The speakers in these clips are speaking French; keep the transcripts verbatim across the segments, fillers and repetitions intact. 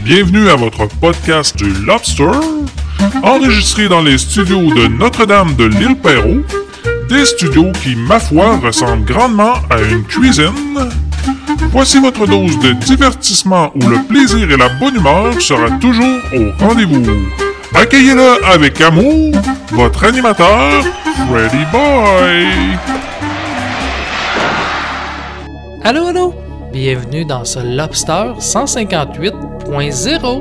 Bienvenue à votre podcast du Lobster, enregistré dans les studios de Notre-Dame de l'Île-Perrot, des studios qui, ma foi, ressemblent grandement à une cuisine. Voici votre dose de divertissement où le plaisir et la bonne humeur sera toujours au rendez-vous. Accueillez-le avec amour, votre animateur, Freddy Boy. Allô, allô! Bienvenue dans ce Lobster cent cinquante-huit point zéro.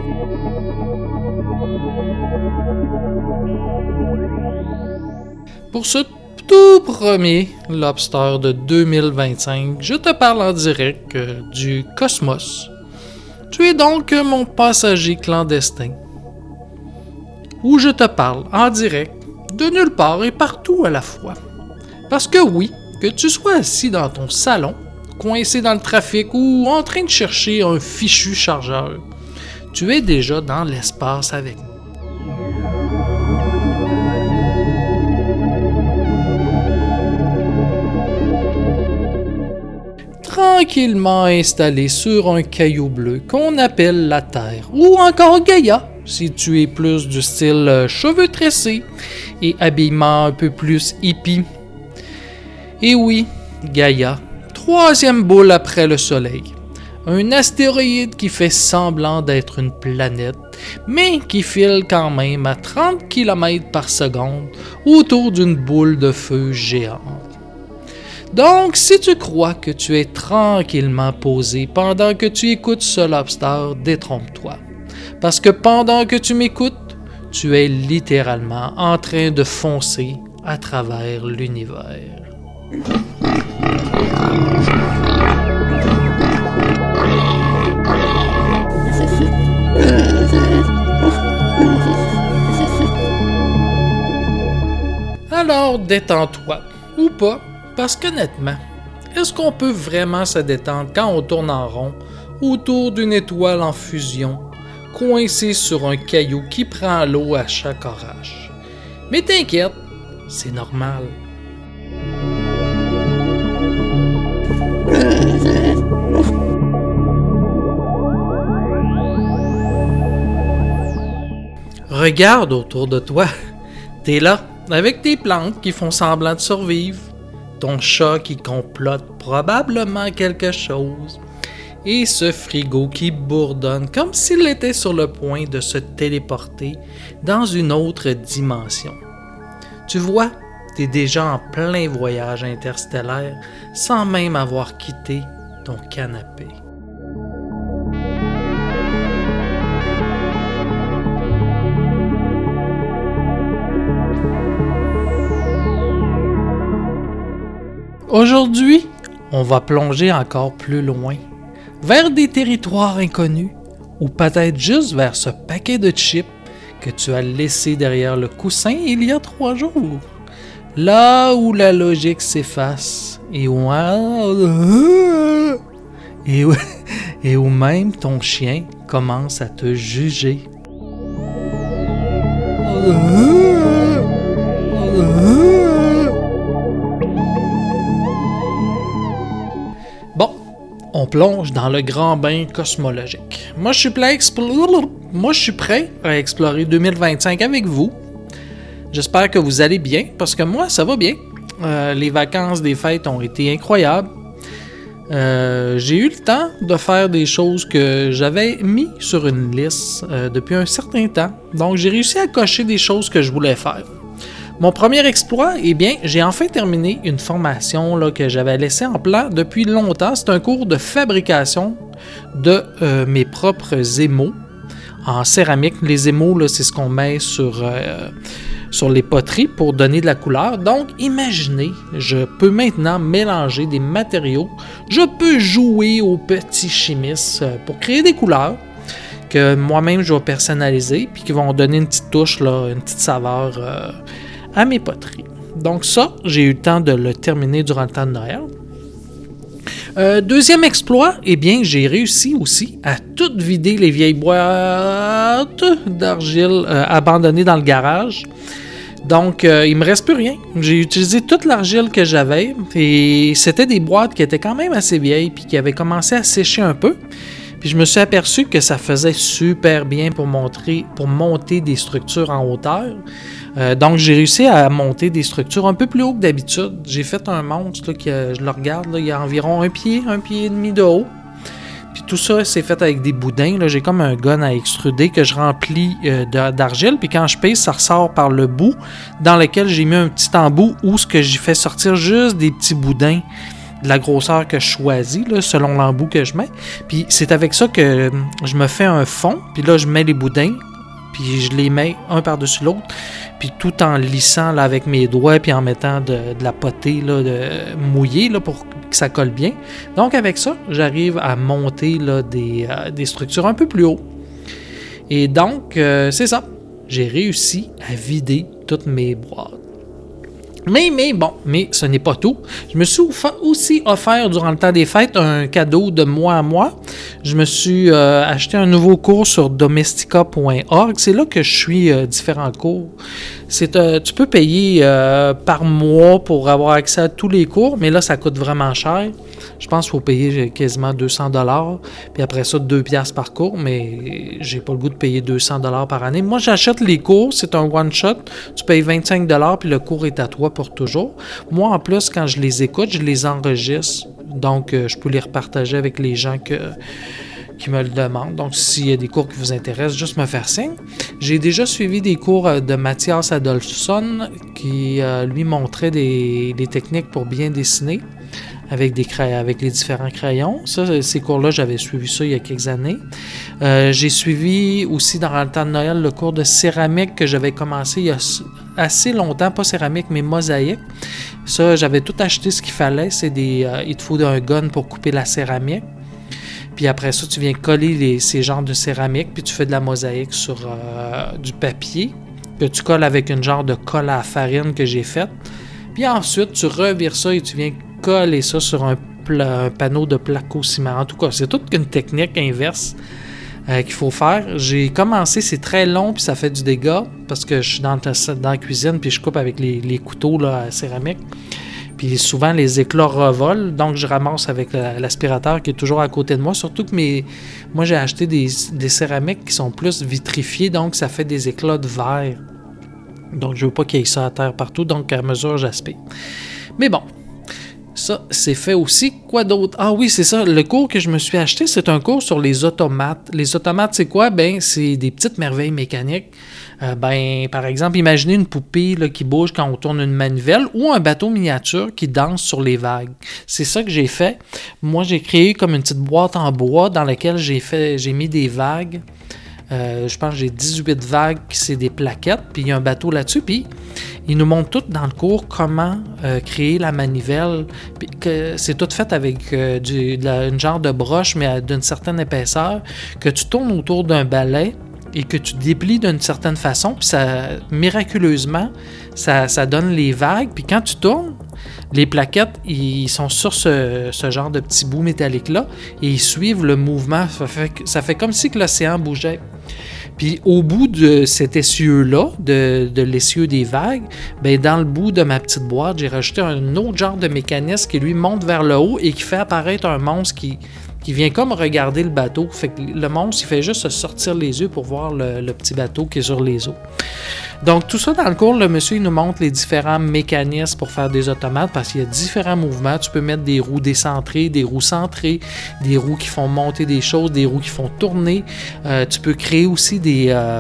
Pour ce tout premier Lobster de deux mille vingt-cinq, je te parle en direct euh, du cosmos. Tu es donc mon passager clandestin, où je te parle en direct de nulle part et partout à la fois. Parce que oui, que tu sois assis dans ton salon, coincé dans le trafic ou en train de chercher un fichu chargeur, tu es déjà dans l'espace avec nous. Tranquillement installé sur un caillou bleu qu'on appelle la Terre, ou encore Gaïa, si tu es plus du style euh, cheveux tressés et habillement un peu plus hippie. Et oui, Gaïa, troisième boule après le Soleil. Un astéroïde qui fait semblant d'être une planète, mais qui file quand même à trente kilomètres par seconde autour d'une boule de feu géante. Donc, si tu crois que tu es tranquillement posé pendant que tu écoutes ce Lobster, détrompe-toi. Parce que pendant que tu m'écoutes, tu es littéralement en train de foncer à travers l'univers. Alors détends-toi, ou pas, parce qu'honnêtement, est-ce qu'on peut vraiment se détendre quand on tourne en rond autour d'une étoile en fusion, coincé sur un caillou qui prend l'eau à chaque orage? Mais t'inquiète, c'est normal. Regarde autour de toi. T'es là, avec tes plantes qui font semblant de survivre, ton chat qui complote probablement quelque chose, et ce frigo qui bourdonne comme s'il était sur le point de se téléporter dans une autre dimension. Tu vois, t'es déjà en plein voyage interstellaire sans même avoir quitté ton canapé. Aujourd'hui, on va plonger encore plus loin, vers des territoires inconnus, ou peut-être juste vers ce paquet de chips que tu as laissé derrière le coussin il y a trois jours. Là où la logique s'efface, et où, et où, et où même ton chien commence à te juger. Bon, on plonge dans le grand bain cosmologique. Moi, je suis prêt à explorer, Moi, je suis prêt à explorer deux mille vingt-cinq avec vous. J'espère que vous allez bien, parce que moi, ça va bien. Euh, les vacances des fêtes ont été incroyables. Euh, j'ai eu le temps de faire des choses que j'avais mis sur une liste euh, depuis un certain temps. Donc, j'ai réussi à cocher des choses que je voulais faire. Mon premier exploit, eh bien, j'ai enfin terminé une formation là, que j'avais laissée en plan depuis longtemps. C'est un cours de fabrication de euh, mes propres émaux en céramique. Les émaux, là, c'est ce qu'on met sur, euh, sur les poteries pour donner de la couleur. Donc, imaginez, je peux maintenant mélanger des matériaux. Je peux jouer aux petits chimistes pour créer des couleurs que moi-même, je vais personnaliser puis qui vont donner une petite touche, là, une petite saveur euh, à mes poteries. Donc ça, j'ai eu le temps de le terminer durant le temps de Noël. Euh, deuxième exploit, eh bien, j'ai réussi aussi à tout vider les vieilles boîtes d'argile euh, abandonnées dans le garage. Donc, euh, il me reste plus rien. J'ai utilisé toute l'argile que j'avais et c'était des boîtes qui étaient quand même assez vieilles puis qui avaient commencé à sécher un peu. Puis Puis je me suis aperçu que ça faisait super bien pour, montrer, pour monter des structures en hauteur. Euh, donc, j'ai réussi à monter des structures un peu plus haut que d'habitude. J'ai fait un monstre, là, qui, je le regarde, là, il y a environ un pied, un pied et demi de haut. Puis tout ça, c'est fait avec des boudins. Là. J'ai comme un gun à extruder que je remplis euh, de, d'argile. Puis quand je pèse, ça ressort par le bout, dans lequel j'ai mis un petit embout où ce que j'ai fait sortir juste des petits boudins de la grosseur que je choisis, là, selon l'embout que je mets. Puis c'est avec ça que je me fais un fond. Puis là, je mets les boudins. Puis je les mets un par-dessus l'autre, puis tout en lissant là, avec mes doigts, puis en mettant de, de la potée là, de, mouillée là, pour que ça colle bien. Donc avec ça, j'arrive à monter là, des, euh, des structures un peu plus haut. Et donc, euh, c'est ça. J'ai réussi à vider toutes mes boîtes. Mais, mais bon, mais ce n'est pas tout. Je me suis aussi offert durant le temps des fêtes un cadeau de moi à moi. Je me suis euh, acheté un nouveau cours sur domestika point org. C'est là que je suis euh, différents cours. C'est, euh, tu peux payer euh, par mois pour avoir accès à tous les cours, mais là, ça coûte vraiment cher. Je pense qu'il faut payer quasiment deux cents dollars, puis après ça, deux piastres par cours, mais j'ai pas le goût de payer deux cents dollars par année. Moi, j'achète les cours, c'est un one-shot, tu payes vingt-cinq dollars, puis le cours est à toi pour toujours. Moi, en plus, quand je les écoute, je les enregistre, donc euh, je peux les repartager avec les gens que... qui me le demandent. Donc, s'il y a des cours qui vous intéressent, juste me faire signe. J'ai déjà suivi des cours de Mathias Adolfsson qui, euh, lui, montrait des, des techniques pour bien dessiner avec, des cray- avec les différents crayons. Ça, ces cours-là, j'avais suivi ça il y a quelques années. Euh, j'ai suivi aussi, dans le temps de Noël, le cours de céramique que j'avais commencé il y a assez longtemps, pas céramique, mais mosaïque. Ça, j'avais tout acheté ce qu'il fallait. C'est des, euh, il te faut un gun pour couper la céramique. Puis après ça, tu viens coller les, ces genres de céramique, puis tu fais de la mosaïque sur euh, du papier que tu colles avec une genre de colle à farine que j'ai faite. Puis ensuite, tu revires ça et tu viens coller ça sur un, pla- un panneau de placo-ciment. En tout cas, c'est toute une technique inverse euh, qu'il faut faire. J'ai commencé, c'est très long, puis ça fait du dégât, parce que je suis dans, dans la cuisine, puis je coupe avec les, les couteaux là, à céramique. Puis souvent, les éclats revolent, donc je ramasse avec l'aspirateur qui est toujours à côté de moi. Surtout que mes, moi, j'ai acheté des, des céramiques qui sont plus vitrifiées, donc ça fait des éclats de verre. Donc, je veux pas qu'il y ait ça à terre partout, donc à mesure, j'aspire. Mais bon, ça, c'est fait aussi. Quoi d'autre? Ah oui, c'est ça. Le cours que je me suis acheté, c'est un cours sur les automates. Les automates, c'est quoi? Ben, c'est des petites merveilles mécaniques. Euh, ben, par exemple, imaginez une poupée là, qui bouge quand on tourne une manivelle ou un bateau miniature qui danse sur les vagues. C'est ça que j'ai fait. Moi, j'ai créé comme une petite boîte en bois dans laquelle j'ai fait, j'ai mis des vagues. Euh, je pense que j'ai dix-huit vagues qui c'est des plaquettes, puis il y a un bateau là-dessus, puis ils nous montrent tout dans le cours comment euh, créer la manivelle, puis que c'est tout fait avec euh, du, de la, une genre de broche, mais à, d'une certaine épaisseur, que tu tournes autour d'un balai et que tu déplies d'une certaine façon, puis ça, miraculeusement, ça, ça donne les vagues, puis quand tu tournes, les plaquettes, ils sont sur ce, ce genre de petits bouts métalliques-là et ils suivent le mouvement. Ça fait, ça fait comme si que l'océan bougeait. Puis au bout de cet essieu-là, de, de l'essieu des vagues, ben dans le bout de ma petite boîte, j'ai rajouté un autre genre de mécanisme qui lui monte vers le haut et qui fait apparaître un monstre qui, qui vient comme regarder le bateau. Fait que le monstre, il fait juste se sortir les yeux pour voir le, le petit bateau qui est sur les eaux. Donc, tout ça dans le cours, le monsieur il nous montre les différents mécanismes pour faire des automates parce qu'il y a différents mouvements. Tu peux mettre des roues décentrées, des roues centrées, des roues qui font monter des choses, des roues qui font tourner. Euh, tu peux créer aussi des... Euh,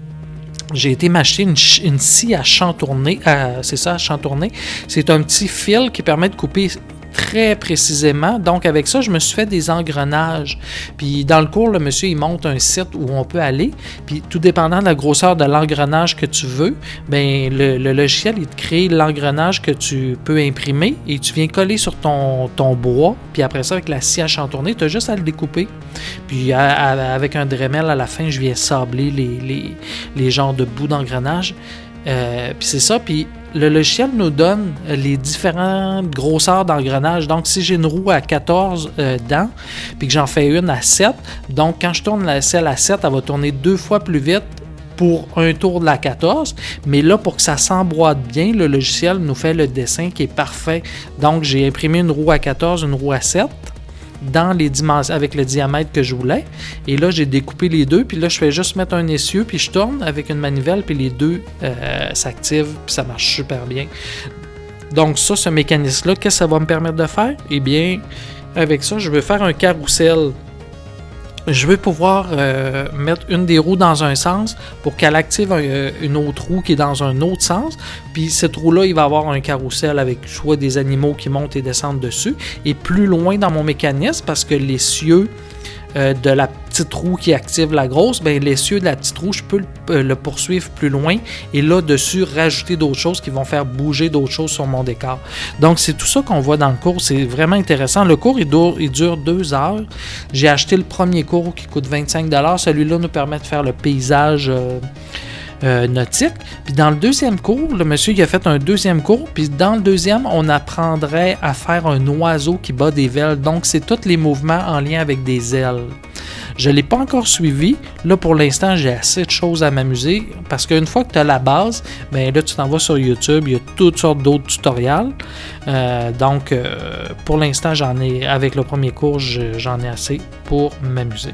j'ai été m'acheter une, une scie à chantourner. Euh, c'est ça, à chantourner. C'est un petit fil qui permet de couper très précisément. Donc, avec ça, je me suis fait des engrenages. Puis, dans le cours, le monsieur, il montre un site où on peut aller. Puis, tout dépendant de la grosseur de l'engrenage que tu veux, ben le, le logiciel, il te crée l'engrenage que tu peux imprimer et tu viens coller sur ton, ton bois. Puis, après ça, avec la scie à chantourner, tu as juste à le découper. Puis, à, à, avec un Dremel, à la fin, je viens sabler les, les, les genres de bouts d'engrenage. Euh, puis, c'est ça. Puis, le logiciel nous donne les différentes grosseurs d'engrenage. Donc, si j'ai une roue à quatorze euh, dents, puis que j'en fais une à sept, donc quand je tourne la celle à sept, elle va tourner deux fois plus vite pour un tour de la quatorze. Mais là, pour que ça s'emboîte bien, le logiciel nous fait le dessin qui est parfait. Donc, j'ai imprimé une roue à quatorze, une roue à sept. dans les dimensions avec le diamètre que je voulais. Et là, j'ai découpé les deux, puis là, je fais juste mettre un essieu, puis je tourne avec une manivelle, puis les deux euh, s'activent, puis ça marche super bien. Donc ça, ce mécanisme-là, qu'est-ce que ça va me permettre de faire? Eh bien, avec ça, je veux faire un carrousel. Je veux pouvoir euh, mettre une des roues dans un sens pour qu'elle active un, une autre roue qui est dans un autre sens. Puis cette roue-là, il va avoir un carrousel avec soit des animaux qui montent et descendent dessus. Et plus loin dans mon mécanisme, parce que l'essieu euh, de la petite roue qui active la grosse, bien l'essieu de la petite roue, je peux le, euh, le poursuivre plus loin et là, dessus, rajouter d'autres choses qui vont faire bouger d'autres choses sur mon décor. Donc, c'est tout ça qu'on voit dans le cours. C'est vraiment intéressant. Le cours, il dure, il dure deux heures. J'ai acheté le premier cours qui coûte vingt-cinq dollars. Celui-là nous permet de faire le paysage euh, euh, nautique. Puis dans le deuxième cours, le monsieur il a fait un deuxième cours. Puis dans le deuxième, on apprendrait à faire un oiseau qui bat des ailes. Donc, c'est tous les mouvements en lien avec des ailes. Je ne l'ai pas encore suivi. Là, pour l'instant, j'ai assez de choses à m'amuser parce qu'une fois que tu as la base, bien là, tu t'en vas sur YouTube. Il y a toutes sortes d'autres tutoriels. Euh, donc, euh, pour l'instant, j'en ai, avec le premier cours, je, j'en ai assez pour m'amuser.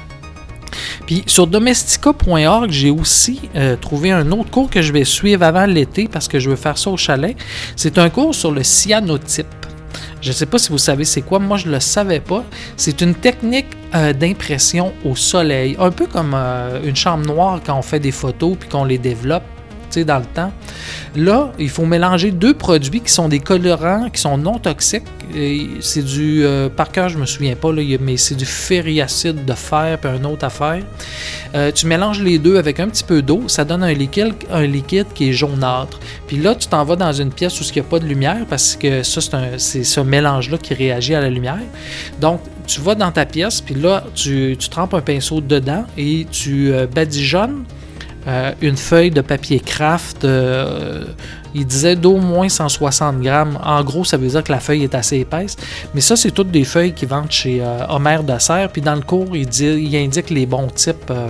Puis sur domestika point org, j'ai aussi euh, trouvé un autre cours que je vais suivre avant l'été parce que je veux faire ça au chalet. C'est un cours sur le cyanotype. Je ne sais pas si vous savez c'est quoi, moi je ne le savais pas. C'est une technique euh, d'impression au soleil, un peu comme euh, une chambre noire quand on fait des photos puis qu'on les développe, tu sais, dans le temps. Là, il faut mélanger deux produits qui sont des colorants, qui sont non toxiques. Et c'est du, euh, par cœur, je me souviens pas, là, mais c'est du ferriacide de fer puis une autre affaire. Euh, tu mélanges les deux avec un petit peu d'eau, ça donne un liquide, un liquide qui est jaunâtre. Puis là, tu t'en vas dans une pièce où il n'y a pas de lumière parce que ça, c'est, un, c'est ce mélange-là qui réagit à la lumière. Donc, tu vas dans ta pièce, puis là, tu, tu trempes un pinceau dedans et tu euh, badigeonnes Euh, une feuille de papier craft, euh, il disait d'au moins cent soixante grammes. En gros, ça veut dire que la feuille est assez épaisse. Mais ça, c'est toutes des feuilles qui vendent chez euh, Homer de Serre. Puis dans le cours, il, dit, il indique les bons types euh,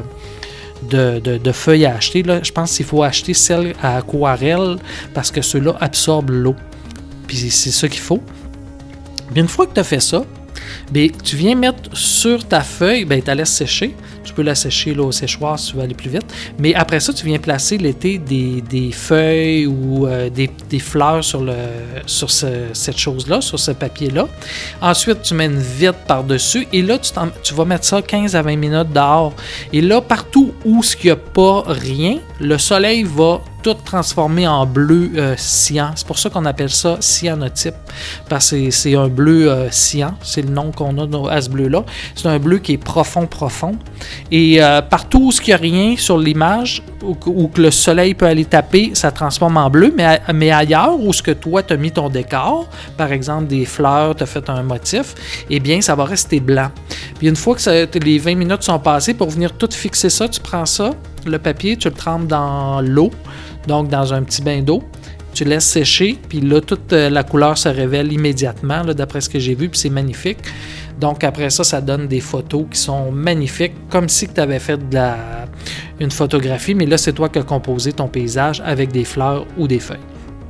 de, de, de feuilles à acheter. Là, je pense qu'il faut acheter celles à aquarelle parce que ceux-là absorbent l'eau. Puis c'est ça qu'il faut. Bien, une fois que tu as fait ça, bien, tu viens mettre sur ta feuille, bien, tu la laisses sécher. Tu peux la sécher là, au séchoir si tu veux aller plus vite. Mais après ça, tu viens placer l'été des, des feuilles ou euh, des, des fleurs sur, le, sur ce, cette chose-là, sur ce papier-là. Ensuite, tu mets une vitre par-dessus et là, tu, tu vas mettre ça quinze à vingt minutes dehors. Et là, partout où il n'y a pas rien, le soleil va tout transformé en bleu euh, cyan. C'est pour ça qu'on appelle ça cyanotype, parce que c'est, c'est un bleu euh, cyan, c'est le nom qu'on a à ce bleu-là. C'est un bleu qui est profond, profond. Et euh, partout où il n'y a rien sur l'image, où, où que le soleil peut aller taper, ça transforme en bleu, mais, mais ailleurs, où ce que toi, tu as mis ton décor, par exemple des fleurs, tu as fait un motif, eh bien, ça va rester blanc. Puis une fois que ça, les vingt minutes sont passées, pour venir tout fixer ça, tu prends ça, le papier, tu le trempes dans l'eau, donc dans un petit bain d'eau, tu laisses sécher, puis là, toute la couleur se révèle immédiatement, là, d'après ce que j'ai vu, puis c'est magnifique. Donc après ça, ça donne des photos qui sont magnifiques, comme si tu avais fait de la, une photographie, mais là, c'est toi qui as composé ton paysage avec des fleurs ou des feuilles.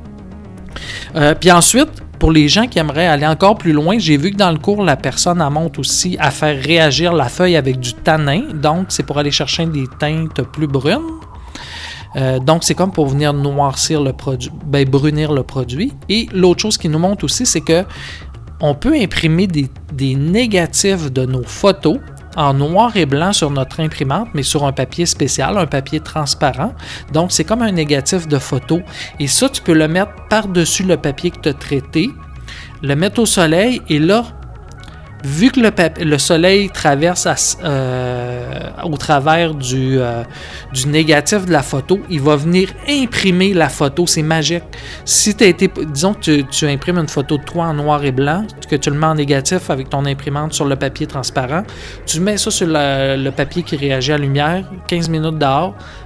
Euh, puis ensuite, pour les gens qui aimeraient aller encore plus loin, j'ai vu que dans le cours, la personne elle montre aussi à faire réagir la feuille avec du tanin. Donc, c'est pour aller chercher des teintes plus brunes. Euh, donc, c'est comme pour venir noircir le produit, ben, brunir le produit. Et l'autre chose qui nous montre aussi, c'est que on peut imprimer des, des négatifs de nos photos en noir et blanc sur notre imprimante, mais sur un papier spécial, un papier transparent. Donc, c'est comme un négatif de photo. Et ça, tu peux le mettre par-dessus le papier que tu as traité, le mettre au soleil, et là, vu que le, papier, le soleil traverse à, euh, au travers du, euh, du négatif de la photo, il va venir imprimer la photo. C'est magique. Si tu as été, disons que tu, tu imprimes une photo de toi en noir et blanc, que tu le mets en négatif avec ton imprimante sur le papier transparent, tu mets ça sur le, le papier qui réagit à la lumière, quinze minutes dehors,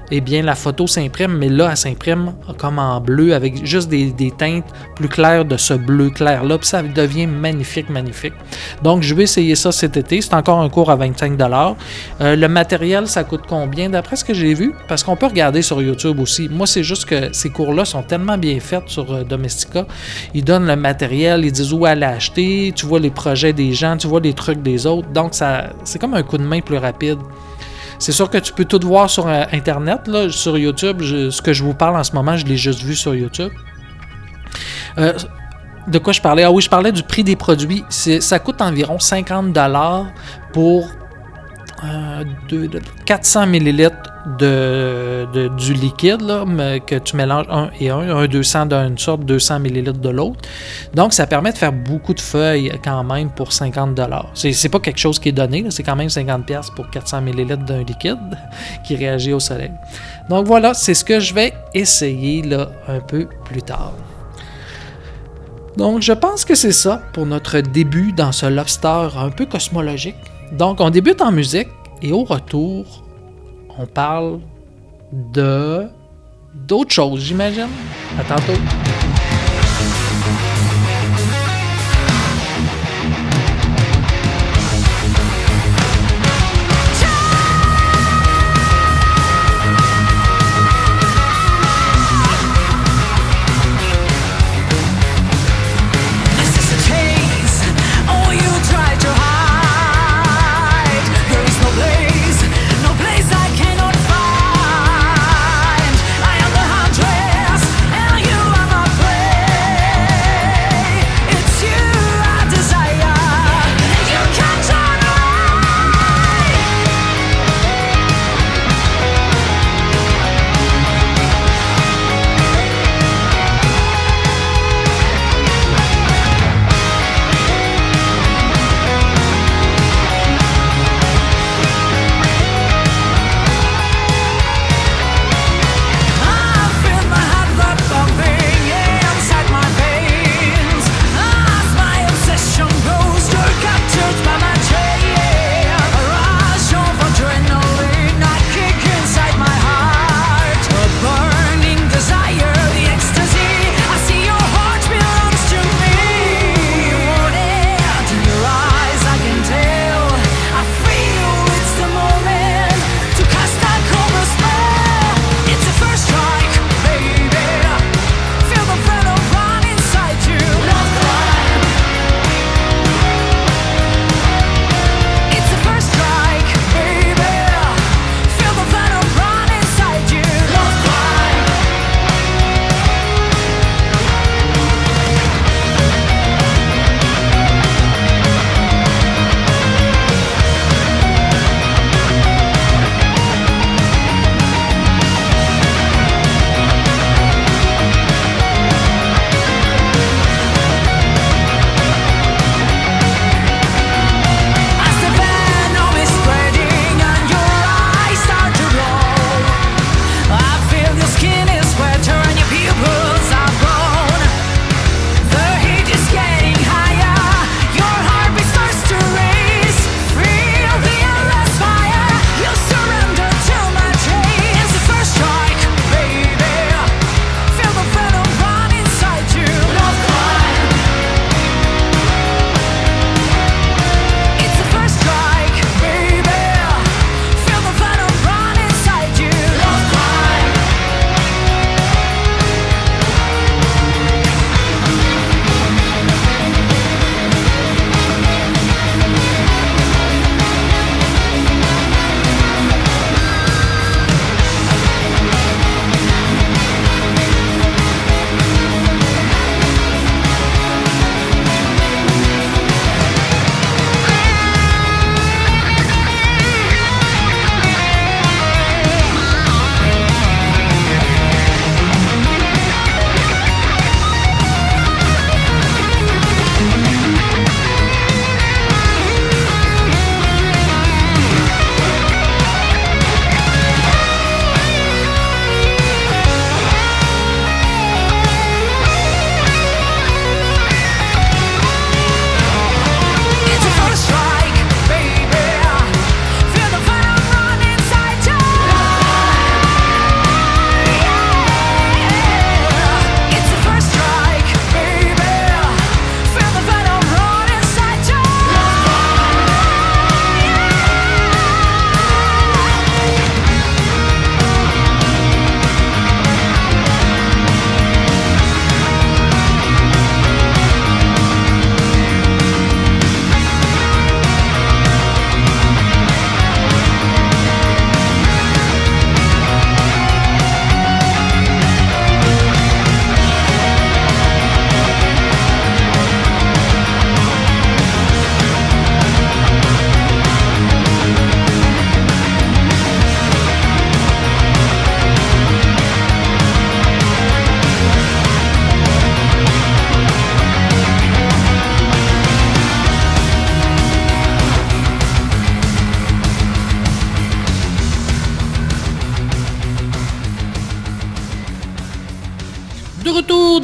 eh bien, la photo s'imprime, mais là, elle s'imprime comme en bleu, avec juste des, des teintes plus claires de ce bleu clair-là, puis ça devient magnifique, magnifique. Donc, je vais essayer ça cet été. C'est encore un cours à vingt-cinq dollars. Euh, le matériel, ça coûte combien? D'après ce que j'ai vu, parce qu'on peut regarder sur YouTube aussi. Moi, c'est juste que ces cours-là sont tellement bien faits sur euh, Domestika. Ils donnent le matériel, ils disent où aller acheter, tu vois les projets des gens, tu vois les trucs des autres. Donc, ça, c'est comme un coup de main plus rapide. C'est sûr que tu peux tout voir sur euh, Internet, là, sur YouTube. Je, ce que je vous parle en ce moment, je l'ai juste vu sur YouTube. Euh, de quoi je parlais? Ah oui, je parlais du prix des produits. C'est, ça coûte environ cinquante dollars pour euh, deux, quatre cents millilitres de, de, du liquide là, que tu mélanges un et un, un deux cents d'une sorte, deux cents millilitres de l'autre. Donc, ça permet de faire beaucoup de feuilles quand même pour cinquante dollars. C'est, c'est pas quelque chose qui est donné, là, c'est quand même cinquante dollars pour quatre cents millilitres d'un liquide qui réagit au soleil. Donc voilà, c'est ce que je vais essayer là, un peu plus tard. Donc, je pense que c'est ça pour notre début dans ce lobster un peu cosmologique. Donc, on débute en musique et au retour, on parle de d'autres choses, j'imagine. À tantôt. I am the huntress, and you are my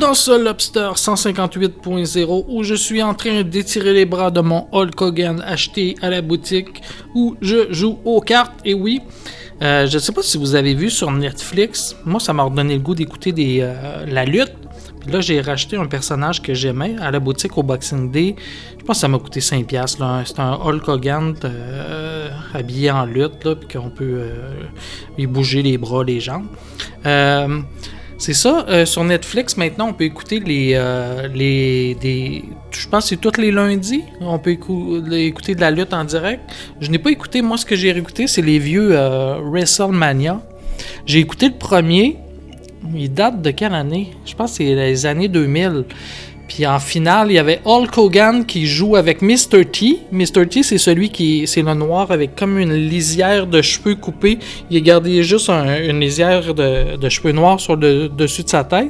dans ce Lobster cent cinquante-huit point zéro où je suis en train d'étirer les bras de mon Hulk Hogan acheté à la boutique où je joue aux cartes. Et oui, euh, je ne sais pas si vous avez vu sur Netflix, moi ça m'a redonné le goût d'écouter des, euh, la lutte. Puis là, j'ai racheté un personnage que j'aimais à la boutique au Boxing Day. Je pense que ça m'a coûté cinq dollars. Là. C'est un Hulk Hogan euh, habillé en lutte, là, puis qu'on peut euh, lui bouger les bras, les jambes. Euh, c'est ça. Euh, sur Netflix, maintenant, on peut écouter les... Euh, les des, je pense que c'est tous les lundis. On peut écou- écouter de la lutte en direct. Je n'ai pas écouté. Moi, ce que j'ai réécouté, c'est les vieux euh, WrestleMania. J'ai écouté le premier. Il date de quelle année? Je pense que c'est les années deux mille. Puis en finale, il y avait Hulk Hogan qui joue avec mister T. mister T, c'est celui qui... C'est le noir avec comme une lisière de cheveux coupés. Il a gardé juste un, une lisière de, de cheveux noirs sur le dessus de sa tête.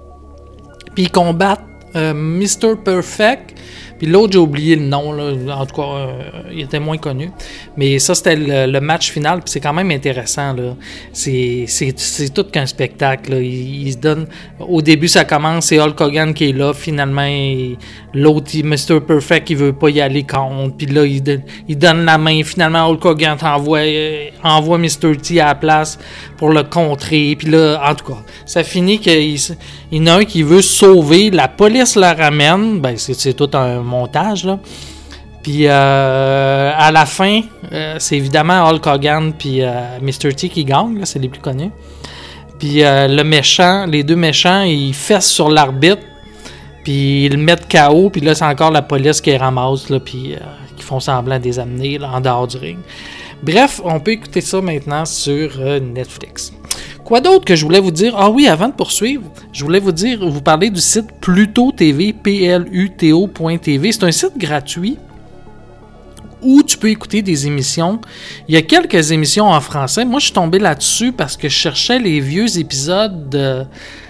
Puis il combat euh, mister Perfect. Puis l'autre, j'ai oublié le nom, là. En tout cas, euh, il était moins connu. Mais ça, c'était le, le match final, puis c'est quand même intéressant, là. C'est, c'est, c'est tout qu'un spectacle, là. Il, il se donne... Au début, ça commence, c'est Hulk Hogan qui est là. Finalement, il, l'autre, mister Perfect, il veut pas y aller contre. Puis là, il, il donne la main. Finalement, Hulk Hogan envoie, euh, envoie mister T à la place pour le contrer. Puis là, en tout cas, ça finit qu'il il y en a un qui veut sauver. La police le ramène. Ben, c'est, c'est tout un montage, là. Puis euh, à la fin, euh, c'est évidemment Hulk Hogan puis euh, mister T qui gagnent, là, c'est les plus connus. Puis euh, le méchant, les deux méchants, ils fessent sur l'arbitre, puis ils le mettent K O, puis là c'est encore la police qui les ramasse, là, puis euh, qui font semblant de les amener là, en dehors du ring. Bref, on peut écouter ça maintenant sur euh, Netflix. Quoi d'autre que je voulais vous dire? Ah oui, avant de poursuivre, je voulais vous dire, vous parler du site Pluto T V, P L U T O point T V. C'est un site gratuit où tu peux écouter des émissions. Il y a quelques émissions en français. Moi, je suis tombé là-dessus parce que je cherchais les vieux épisodes de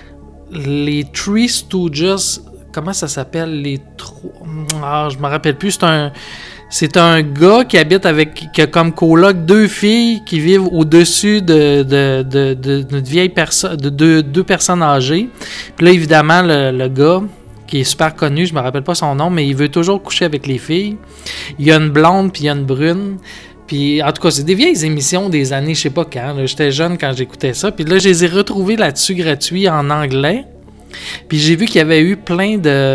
les Three Stooges. Comment ça s'appelle? Les trois... Ah, je me rappelle plus. C'est un... C'est un gars qui habite avec, qui a comme coloc deux filles qui vivent au-dessus de, de, de, de, de, vieille perso- de deux, deux personnes âgées. Puis là, évidemment, le, le gars, qui est super connu, je me rappelle pas son nom, mais il veut toujours coucher avec les filles. Il y a une blonde, puis il y a une brune. Puis, en tout cas, c'est des vieilles émissions des années, je sais pas quand. Là, j'étais jeune quand j'écoutais ça. Puis là, je les ai retrouvées là-dessus gratuits en anglais. Puis j'ai vu qu'il y avait eu plein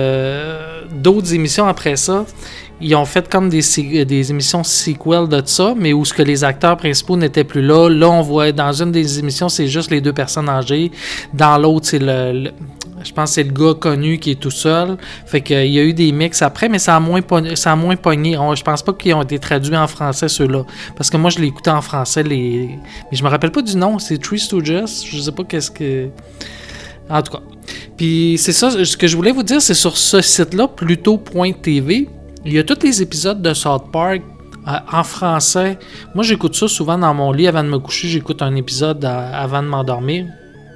de d'autres émissions après ça. Ils ont fait comme des, des émissions sequels de ça, mais où ce que les acteurs principaux n'étaient plus là. Là, on voit dans une des émissions, c'est juste les deux personnes âgées. Dans l'autre, c'est le, le je pense que c'est le gars connu qui est tout seul. Fait qu'il y a eu des mix après, mais ça a moins, ça a moins pogné. On, je pense pas qu'ils ont été traduits en français, ceux-là. Parce que moi, je l'ai écouté en français. Les... Mais je me rappelle pas du nom. C'est Three Stooges. Je sais pas qu'est-ce que... En tout cas. Puis c'est ça, ce que je voulais vous dire, c'est sur ce site-là, Pluto point T V. Il y a tous les épisodes de South Park euh, en français. Moi, j'écoute ça souvent dans mon lit avant de me coucher. J'écoute un épisode à, avant de m'endormir.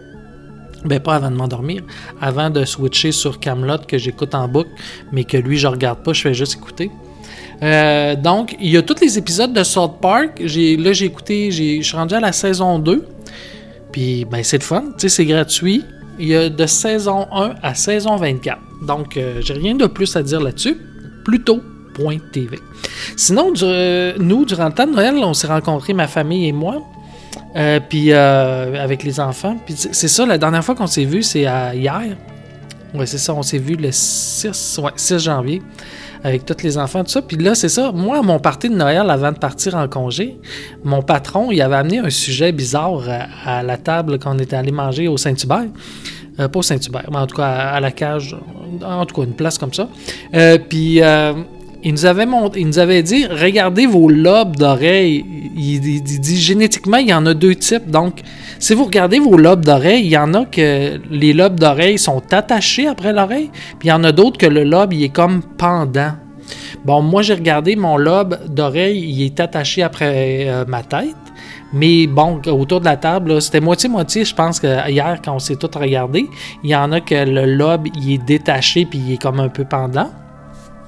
Ben, pas avant de m'endormir. Avant de switcher sur Camelot que j'écoute en boucle, mais que lui, je regarde pas, je fais juste écouter. Euh, donc, il y a tous les épisodes de South Park. J'ai, là, j'ai écouté, j'ai, je suis rendu à la saison deux. Puis, ben, c'est le fun. Tu sais, c'est gratuit. Il y a de saison un à saison vingt-quatre. Donc, euh, j'ai rien de plus à dire là-dessus. Pluto point T V. Sinon, du, euh, nous, durant le temps de Noël, on s'est rencontrés, ma famille et moi, euh, puis euh, avec les enfants. Puis c'est ça, la dernière fois qu'on s'est vu, c'est à hier. Ouais, c'est ça, on s'est vu le six, ouais, six janvier, avec tous les enfants, tout ça. Puis là, c'est ça, moi, à mon party de Noël, avant de partir en congé, mon patron, il avait amené un sujet bizarre à, à la table qu'on était allé manger au Saint-Hubert. Euh, pas au Saint-Hubert, mais en tout cas à, à la cage, en tout cas une place comme ça. Euh, puis euh, il nous avait montré, il nous avait dit, regardez vos lobes d'oreilles. Il, il, il dit génétiquement, il y en a deux types. Donc, si vous regardez vos lobes d'oreilles, il y en a que les lobes d'oreilles sont attachés après l'oreille, puis il y en a d'autres que le lobe, il est comme pendant. Bon, moi, j'ai regardé mon lobe d'oreille, il est attaché après euh, ma tête. Mais bon, autour de la table, là, c'était moitié-moitié. Je pense que hier, quand on s'est tous regardé, il y en a que le lobe, il est détaché puis il est comme un peu pendant.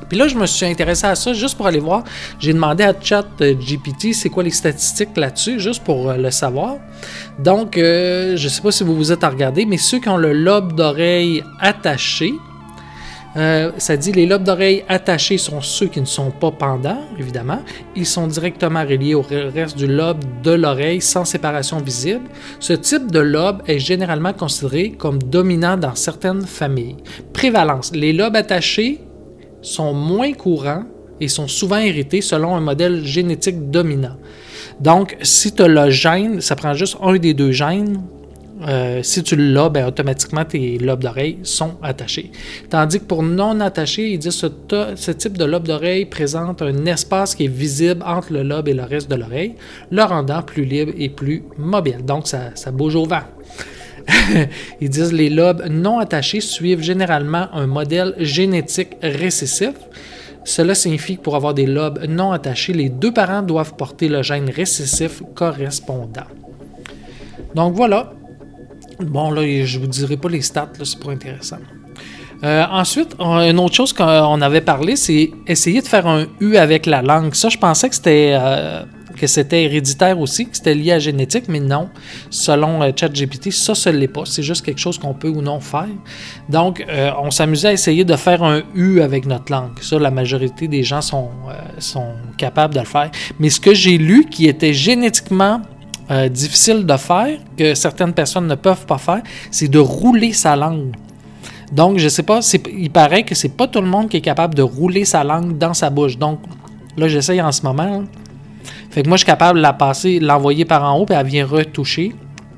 Puis là, je me suis intéressé à ça juste pour aller voir. J'ai demandé à ChatGPT c'est quoi les statistiques là-dessus, juste pour euh, le savoir. Donc, euh, je ne sais pas si vous vous êtes à regarder, mais ceux qui ont le lobe d'oreille attaché, euh, ça dit les lobes d'oreille attachés sont ceux qui ne sont pas pendants, évidemment. Ils sont directement reliés au reste du lobe de l'oreille sans séparation visible. Ce type de lobe est généralement considéré comme dominant dans certaines familles. Prévalence. Les lobes attachés sont moins courants et sont souvent hérités selon un modèle génétique dominant. Donc, si tu as le gène, ça prend juste un des deux gènes. Euh, si tu l'as, ben, automatiquement, tes lobes d'oreille sont attachés. Tandis que pour non attachés, ils disent que ce, ce type de lobe d'oreille présente un espace qui est visible entre le lobe et le reste de l'oreille, le rendant plus libre et plus mobile. Donc, ça, ça bouge au vent. Ils disent que les lobes non attachés suivent généralement un modèle génétique récessif. Cela signifie que pour avoir des lobes non attachés, les deux parents doivent porter le gène récessif correspondant. Donc voilà. Bon, là, je ne vous dirai pas les stats, là, c'est pas intéressant. Euh, ensuite, une autre chose qu'on avait parlé, c'est essayer de faire un U avec la langue. Ça, je pensais que c'était... Euh, que c'était héréditaire aussi, que c'était lié à la génétique, mais non. Selon euh, ChatGPT, ça, ça ne l'est pas. C'est juste quelque chose qu'on peut ou non faire. Donc, euh, on s'amusait à essayer de faire un U avec notre langue. Ça, la majorité des gens sont, euh, sont capables de le faire. Mais ce que j'ai lu qui était génétiquement euh, difficile de faire, que certaines personnes ne peuvent pas faire, c'est de rouler sa langue. Donc, je sais pas, c'est, il paraît que c'est pas tout le monde qui est capable de rouler sa langue dans sa bouche. Donc, là, j'essaye en ce moment, là. Fait que moi, je suis capable de la passer, l'envoyer par en haut, puis elle vient retoucher.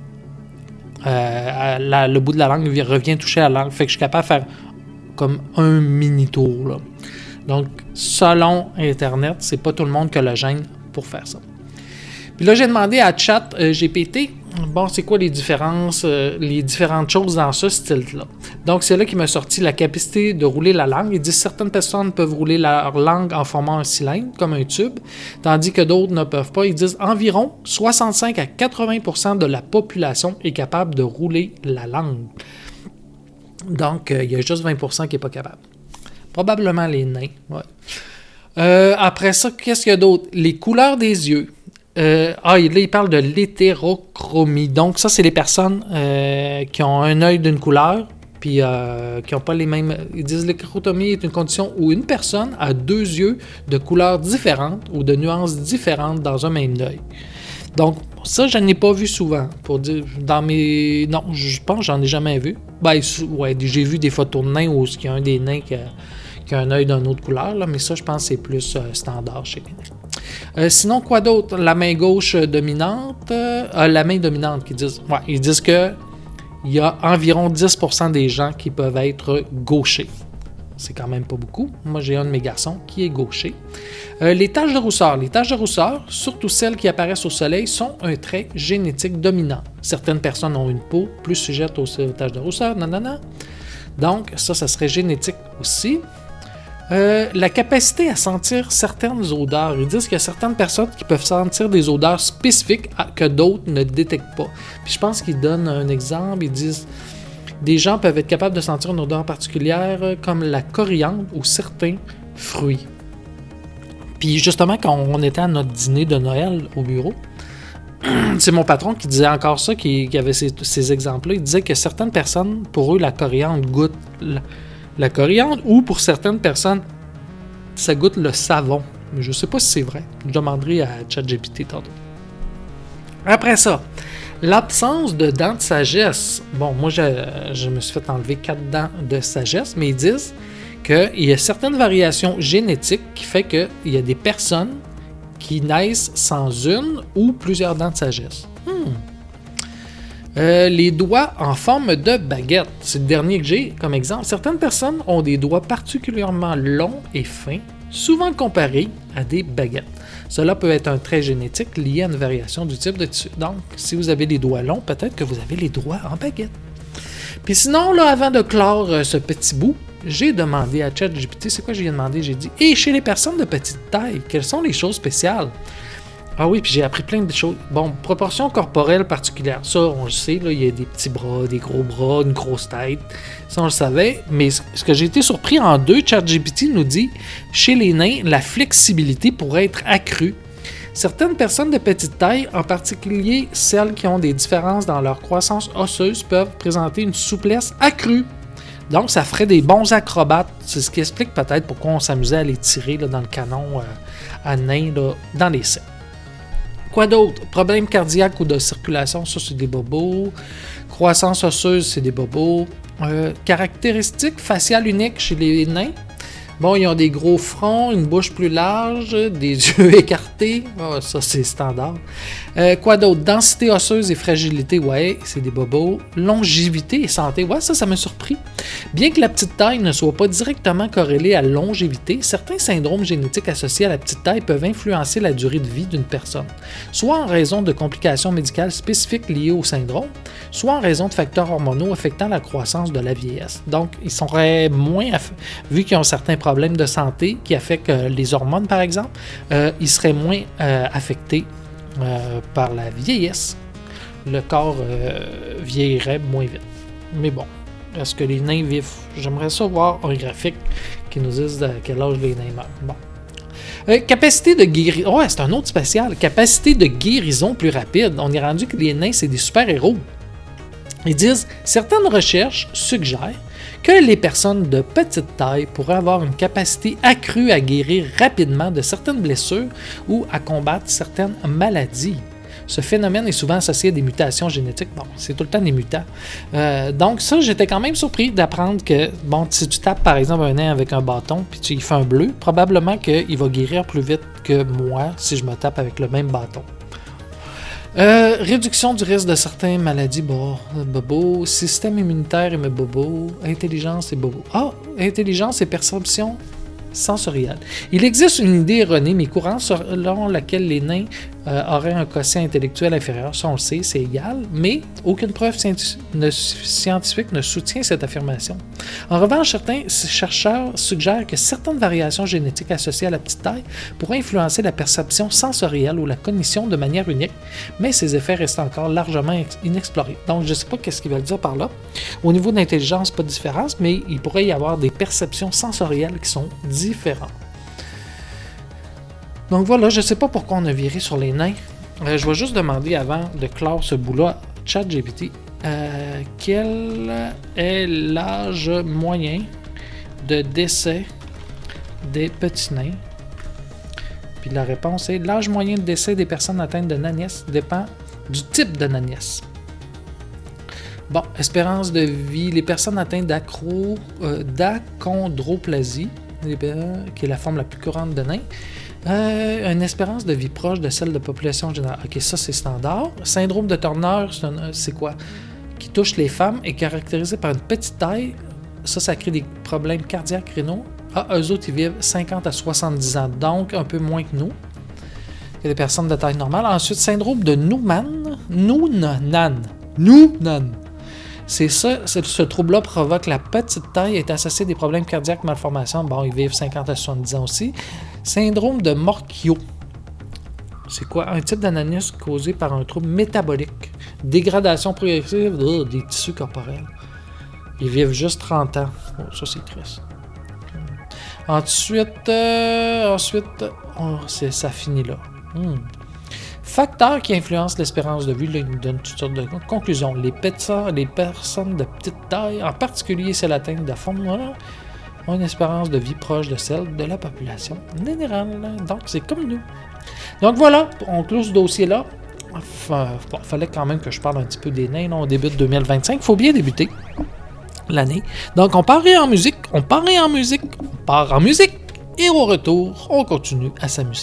Euh, la, le bout de la langue revient toucher la langue. Fait que je suis capable de faire comme un mini-tour, là. Donc, selon Internet, c'est pas tout le monde qui a le gène pour faire ça. Puis là, j'ai demandé à ChatGPT, bon, c'est quoi les différences, euh, les différentes choses dans ce style-là. Donc, c'est là qu'il m'a sorti la capacité de rouler la langue. Il dit que certaines personnes peuvent rouler leur langue en formant un cylindre, comme un tube, tandis que d'autres ne peuvent pas. Ils disent environ soixante-cinq à quatre-vingts pour cent de la population est capable de rouler la langue. Donc, euh, il y a juste vingt pour cent qui n'est pas capable. Probablement les nains, ouais. Euh, après ça, qu'est-ce qu'il y a d'autre? Les couleurs des yeux. Euh, ah, là, il parle de l'hétérochromie. Donc, ça, c'est les personnes euh, qui ont un œil d'une couleur, puis euh, qui n'ont pas les mêmes... Ils disent que l'hétérochromie est une condition où une personne a deux yeux de couleurs différentes ou de nuances différentes dans un même œil. Donc, ça, je n'ai pas vu souvent. Pour dire, dans mes... Non, je pense que j'en ai jamais vu. Ben, ouais, j'ai vu des photos de nains où il y a un des nains qui a, qui a un œil d'une autre couleur, là, mais ça, je pense que c'est plus euh, standard chez les nains. Euh, sinon, quoi d'autre? La main gauche dominante. Euh, la main dominante, qui disent. Ouais, ils disent que il y a environ dix pour cent des gens qui peuvent être gauchers. C'est quand même pas beaucoup. Moi, j'ai un de mes garçons qui est gaucher. Euh, les taches de rousseur. Les taches de rousseur, surtout celles qui apparaissent au soleil, sont un trait génétique dominant. Certaines personnes ont une peau plus sujette aux taches de rousseur. Non, non, non. Donc, ça, ça serait génétique aussi. Euh, la capacité à sentir certaines odeurs. Ils disent qu'il y a certaines personnes qui peuvent sentir des odeurs spécifiques que d'autres ne détectent pas. Puis je pense qu'ils donnent un exemple. Ils disent des gens peuvent être capables de sentir une odeur particulière comme la coriandre ou certains fruits. Puis justement, quand on était à notre dîner de Noël au bureau, c'est mon patron qui disait encore ça, qui, qui avait ces, ces exemples-là. Il disait que certaines personnes, pour eux, la coriandre goûte... La, La coriandre, ou pour certaines personnes, ça goûte le savon. Mais je ne sais pas si c'est vrai. Je demanderai à ChatGPT tantôt. Après ça, l'absence de dents de sagesse. Bon, moi, je, je me suis fait enlever quatre dents de sagesse, mais ils disent qu'il y a certaines variations génétiques qui fait qu'il y a des personnes qui naissent sans une ou plusieurs dents de sagesse. Hmm. Euh, les doigts en forme de baguette. C'est le dernier que j'ai comme exemple. Certaines personnes ont des doigts particulièrement longs et fins, souvent comparés à des baguettes. Cela peut être un trait génétique lié à une variation du type de tissu. Donc, si vous avez des doigts longs, peut-être que vous avez les doigts en baguette. Puis sinon, là, avant de clore euh, ce petit bout, j'ai demandé à ChatGPT, c'est quoi j'ai demandé? J'ai dit, et chez les personnes de petite taille, quelles sont les choses spéciales? Ah oui, puis j'ai appris plein de choses. Bon, proportion corporelle particulière, ça, on le sait, là, il y a des petits bras, des gros bras, une grosse tête. Ça, on le savait. Mais ce que j'ai été surpris en deux, ChatGPT nous dit, chez les nains, la flexibilité pourrait être accrue. Certaines personnes de petite taille, en particulier celles qui ont des différences dans leur croissance osseuse, peuvent présenter une souplesse accrue. Donc, ça ferait des bons acrobates. C'est ce qui explique peut-être pourquoi on s'amusait à les tirer là, dans le canon euh, à nains là, dans les seins. Quoi d'autre? Problèmes cardiaques ou de circulation, ça c'est des bobos. Croissance osseuse, c'est des bobos. Euh, caractéristiques faciales uniques chez les nains. Bon, ils ont des gros fronts, une bouche plus large, des yeux écartés. Oh, ça, c'est standard. Euh, quoi d'autre? Densité osseuse et fragilité, ouais, c'est des bobos. Longévité et santé, ouais, ça, ça m'a surpris. Bien que la petite taille ne soit pas directement corrélée à la longévité, certains syndromes génétiques associés à la petite taille peuvent influencer la durée de vie d'une personne, soit en raison de complications médicales spécifiques liées au syndrome, soit en raison de facteurs hormonaux affectant la croissance de la vieillesse. Donc, ils seraient moins, aff- vu qu'ils ont certains problèmes de santé qui affectent euh, les hormones, par exemple, euh, ils seraient moins euh, affectés euh, par la vieillesse. Le corps euh, vieillirait moins vite. Mais bon, est-ce que les nains vivent? J'aimerais ça voir un graphique qui nous dise à quel âge les nains meurent. Bon. Euh, capacité de guérison. Ouais, c'est un autre spécial. Capacité de guérison plus rapide. On est rendu que les nains, c'est des super-héros. Ils disent, certaines recherches suggèrent que les personnes de petite taille pourraient avoir une capacité accrue à guérir rapidement de certaines blessures ou à combattre certaines maladies. Ce phénomène est souvent associé à des mutations génétiques. Bon, c'est tout le temps des mutants. Euh, donc ça, j'étais quand même surpris d'apprendre que, bon, si tu tapes par exemple un nain avec un bâton puis tu y fais un bleu, probablement qu'il va guérir plus vite que moi si je me tape avec le même bâton. Euh, réduction du risque de certaines maladies, bon, bobo. Système immunitaire et mes bobo. Intelligence et bobo. Ah, intelligence et perception sensorielle. Il existe une idée erronée mais courante selon laquelle les nains euh, auraient un quotient intellectuel inférieur. Ça, on le sait, c'est égal, mais aucune preuve scienti- ne, scientifique ne soutient cette affirmation. En revanche, certains chercheurs suggèrent que certaines variations génétiques associées à la petite taille pourraient influencer la perception sensorielle ou la cognition de manière unique, mais ces effets restent encore largement inexplorés. Donc, je ne sais pas qu'est-ce qu'ils veulent dire par là. Au niveau de l'intelligence, pas de différence, mais il pourrait y avoir des perceptions sensorielles qui sont différentes. Donc voilà, je ne sais pas pourquoi on a viré sur les nains. Euh, je vais juste demander avant de clore ce bout-là, ChatGPT, euh, quel est l'âge moyen de décès des petits nains? Puis la réponse est l'âge moyen de décès des personnes atteintes de nanisme dépend du type de nanisme. Bon, espérance de vie, les personnes atteintes d'acro, euh, d'achondroplasie, qui est la forme la plus courante de nains, euh, une espérance de vie proche de celle de la population générale. Ok, ça c'est standard. Syndrome de Turner, c'est, un, c'est quoi? Qui touche les femmes est caractérisé par une petite taille. Ça, ça crée des problèmes cardiaques rénaux. Ah, eux autres, ils vivent cinquante à soixante-dix ans, donc un peu moins que nous, que les personnes de taille normale. Ensuite, syndrome de Noonan. Noonan. Noonan. C'est ça, c'est, ce trouble-là provoque la petite taille et est associé à des problèmes cardiaques, malformations. Bon, ils vivent cinquante à soixante-dix ans aussi. Syndrome de Morquio. C'est quoi? Un type d'anémie causé par un trouble métabolique. Dégradation progressive oh, des tissus corporels. Ils vivent juste trente ans. Oh, ça, c'est triste. Ensuite, euh, ensuite oh, c'est, ça finit là. Hmm. Facteurs qui influencent l'espérance de vie, là, il nous donne toutes sortes de conclusions. Les, petits, les personnes de petite taille, en particulier celles atteintes de forme noire, ont une espérance de vie proche de celle de la population générale. Donc, c'est comme nous. Donc voilà, on clôt ce dossier-là. Enfin, bon, fallait quand même que je parle un petit peu des nains. Là, on débute deux mille vingt-cinq. Il faut bien débuter l'année. Donc, on part en musique, on part en musique, on part en musique, et au retour, on continue à s'amuser.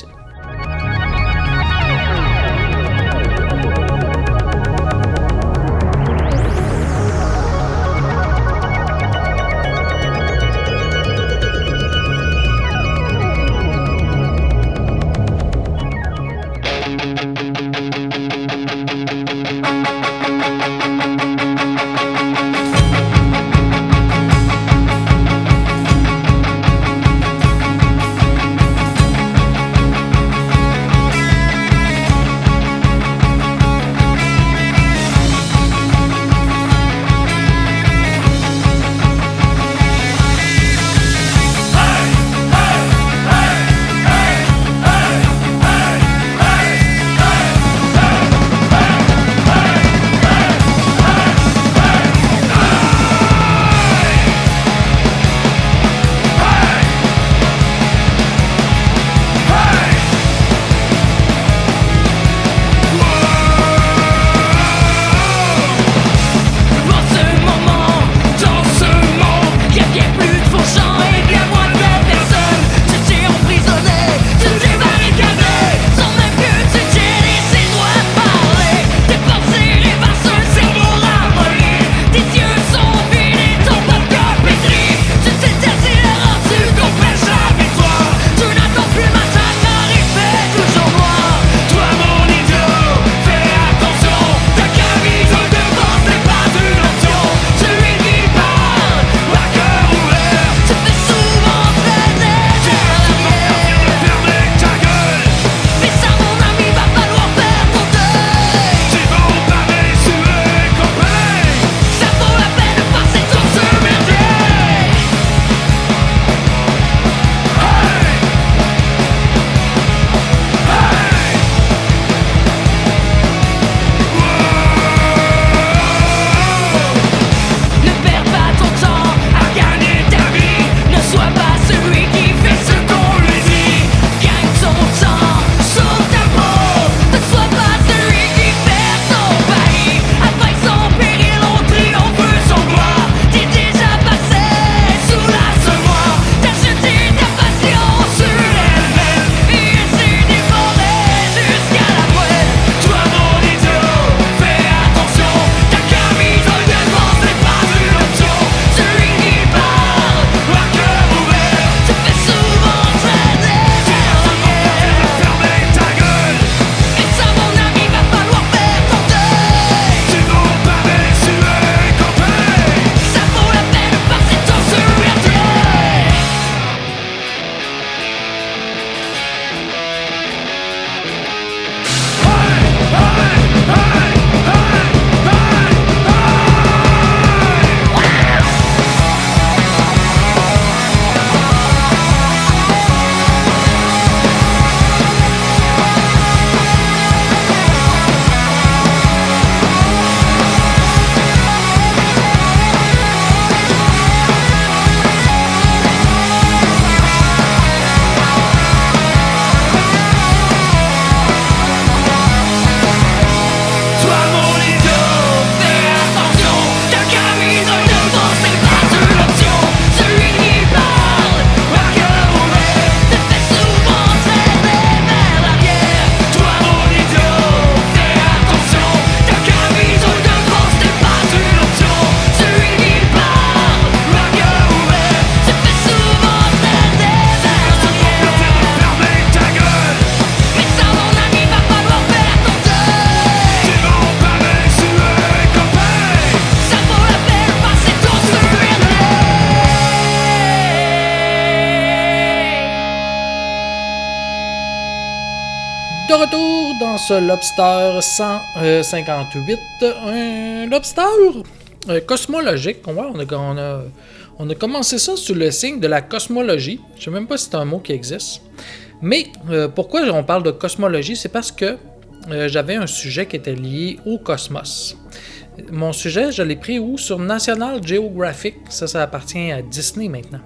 De retour dans ce Lobster cent cinquante-huit, un Lobster euh, cosmologique. Ouais, on, a, on, a, on a commencé ça sous le signe de la cosmologie. Je ne sais même pas si c'est un mot qui existe. Mais euh, pourquoi on parle de cosmologie? C'est parce que euh, j'avais un sujet qui était lié au cosmos. Mon sujet, je l'ai pris où? Sur National Geographic. Ça, ça appartient à Disney maintenant.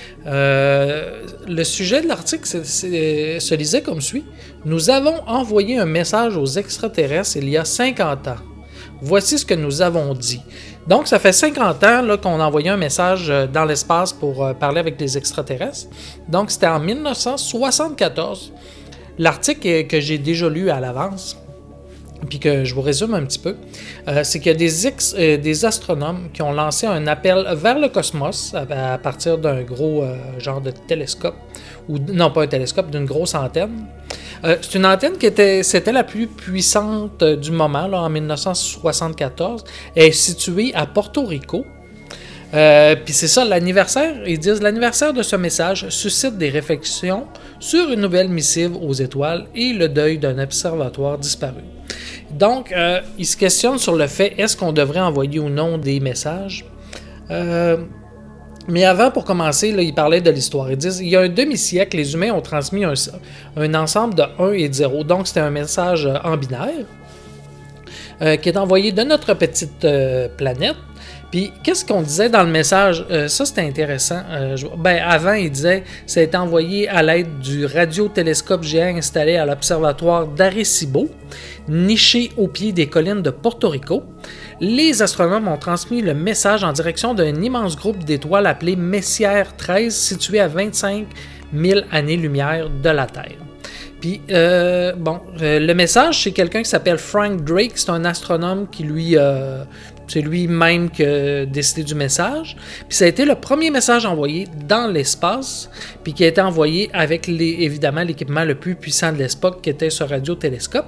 Euh, le sujet de l'article c'est, c'est, se lisait comme suit. Nous avons envoyé un message aux extraterrestres il y a cinquante ans. Voici ce que nous avons dit. Donc, ça fait cinquante ans là, qu'on a envoyé un message dans l'espace pour euh, parler avec les extraterrestres. Donc, c'était en dix-neuf cent soixante-quatorze. L'article que j'ai déjà lu à l'avance, puis que je vous résume un petit peu, euh, c'est qu'il y a des, ex, euh, des astronomes qui ont lancé un appel vers le cosmos à, à partir d'un gros euh, genre de télescope, ou non pas un télescope, d'une grosse antenne. Euh, c'est une antenne qui était, c'était la plus puissante du moment, là, en dix-neuf cent soixante-quatorze. Elle est située à Porto Rico. Euh, Puis c'est ça, l'anniversaire, ils disent l'anniversaire de ce message suscite des réflexions sur une nouvelle missive aux étoiles et le deuil d'un observatoire disparu. Donc, euh, ils se questionnent sur le fait, est-ce qu'on devrait envoyer ou non des messages? Euh, mais avant, pour commencer, là, ils parlaient de l'histoire. Ils disent, il y a un demi-siècle, les humains ont transmis un, un ensemble de un et de zéro. Donc, c'était un message en binaire euh, qui est envoyé de notre petite euh, planète. Puis, qu'est-ce qu'on disait dans le message? Euh, ça, c'était intéressant. Euh, je, ben, avant, il disait ça a été envoyé à l'aide du radiotélescope géant installé à l'observatoire d'Arecibo, niché au pied des collines de Porto Rico. Les astronomes ont transmis le message en direction d'un immense groupe d'étoiles appelé Messière treize, situé à vingt-cinq mille années-lumière de la Terre. Puis, euh, bon, euh, le message, c'est quelqu'un qui s'appelle Frank Drake. C'est un astronome qui, lui, euh, c'est lui-même qui a décidé du message. Puis, ça a été le premier message envoyé dans l'espace, puis qui a été envoyé avec, les, évidemment, l'équipement le plus puissant de l'époque, qui était ce radiotélescope.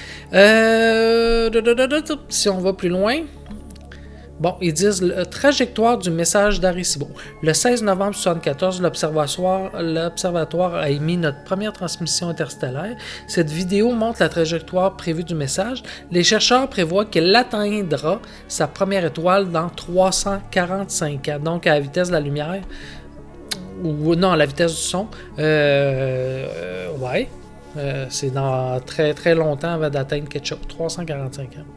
Euh, si on va plus loin... Bon, ils disent la trajectoire du message d'Arecibo. Le seize novembre soixante-quatorze, l'observatoire, l'observatoire a émis notre première transmission interstellaire. Cette vidéo montre la trajectoire prévue du message. Les chercheurs prévoient qu'elle atteindra sa première étoile dans trois cent quarante-cinq ans, donc à la vitesse de la lumière, ou non, à la vitesse du son. Euh, euh, ouais, euh, c'est dans très très longtemps avant d'atteindre quelque chose, trois cent quarante-cinq ans.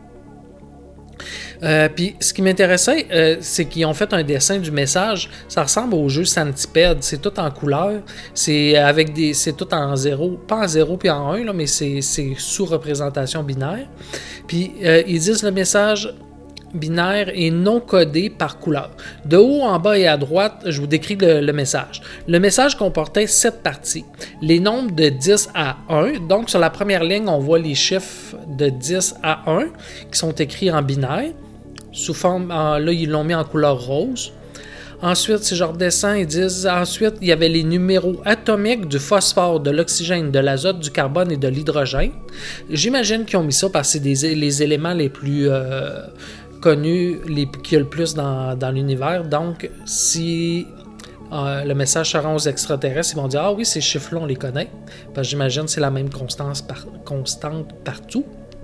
Euh, Puis ce qui m'intéressait, euh, c'est qu'ils ont fait un dessin du message. Ça ressemble au jeu Centipede. C'est tout en couleur. C'est avec des, c'est tout en zéro, pas en zéro puis en un, là, mais c'est, c'est sous représentation binaire. Puis euh, ils disent le message binaire et non codé par couleur. De haut en bas et à droite, je vous décris le, le message. Le message comportait sept parties. Les nombres de dix à un. Donc, sur la première ligne, on voit les chiffres de dix à un qui sont écrits en binaire. Sous forme, en, là, ils l'ont mis en couleur rose. Ensuite, si je redescends, ils disent, ensuite, il y avait les numéros atomiques du phosphore, de l'oxygène, de l'azote, du carbone et de l'hydrogène. J'imagine qu'ils ont mis ça parce que c'est des, les éléments les plus euh, connus, les, qu'il y a le plus dans, dans l'univers. Donc, si euh, le message sera aux extraterrestres, ils vont dire, ah oui, ces chiffres-là, on les connaît. Parce que j'imagine que c'est la même constance par, constante partout.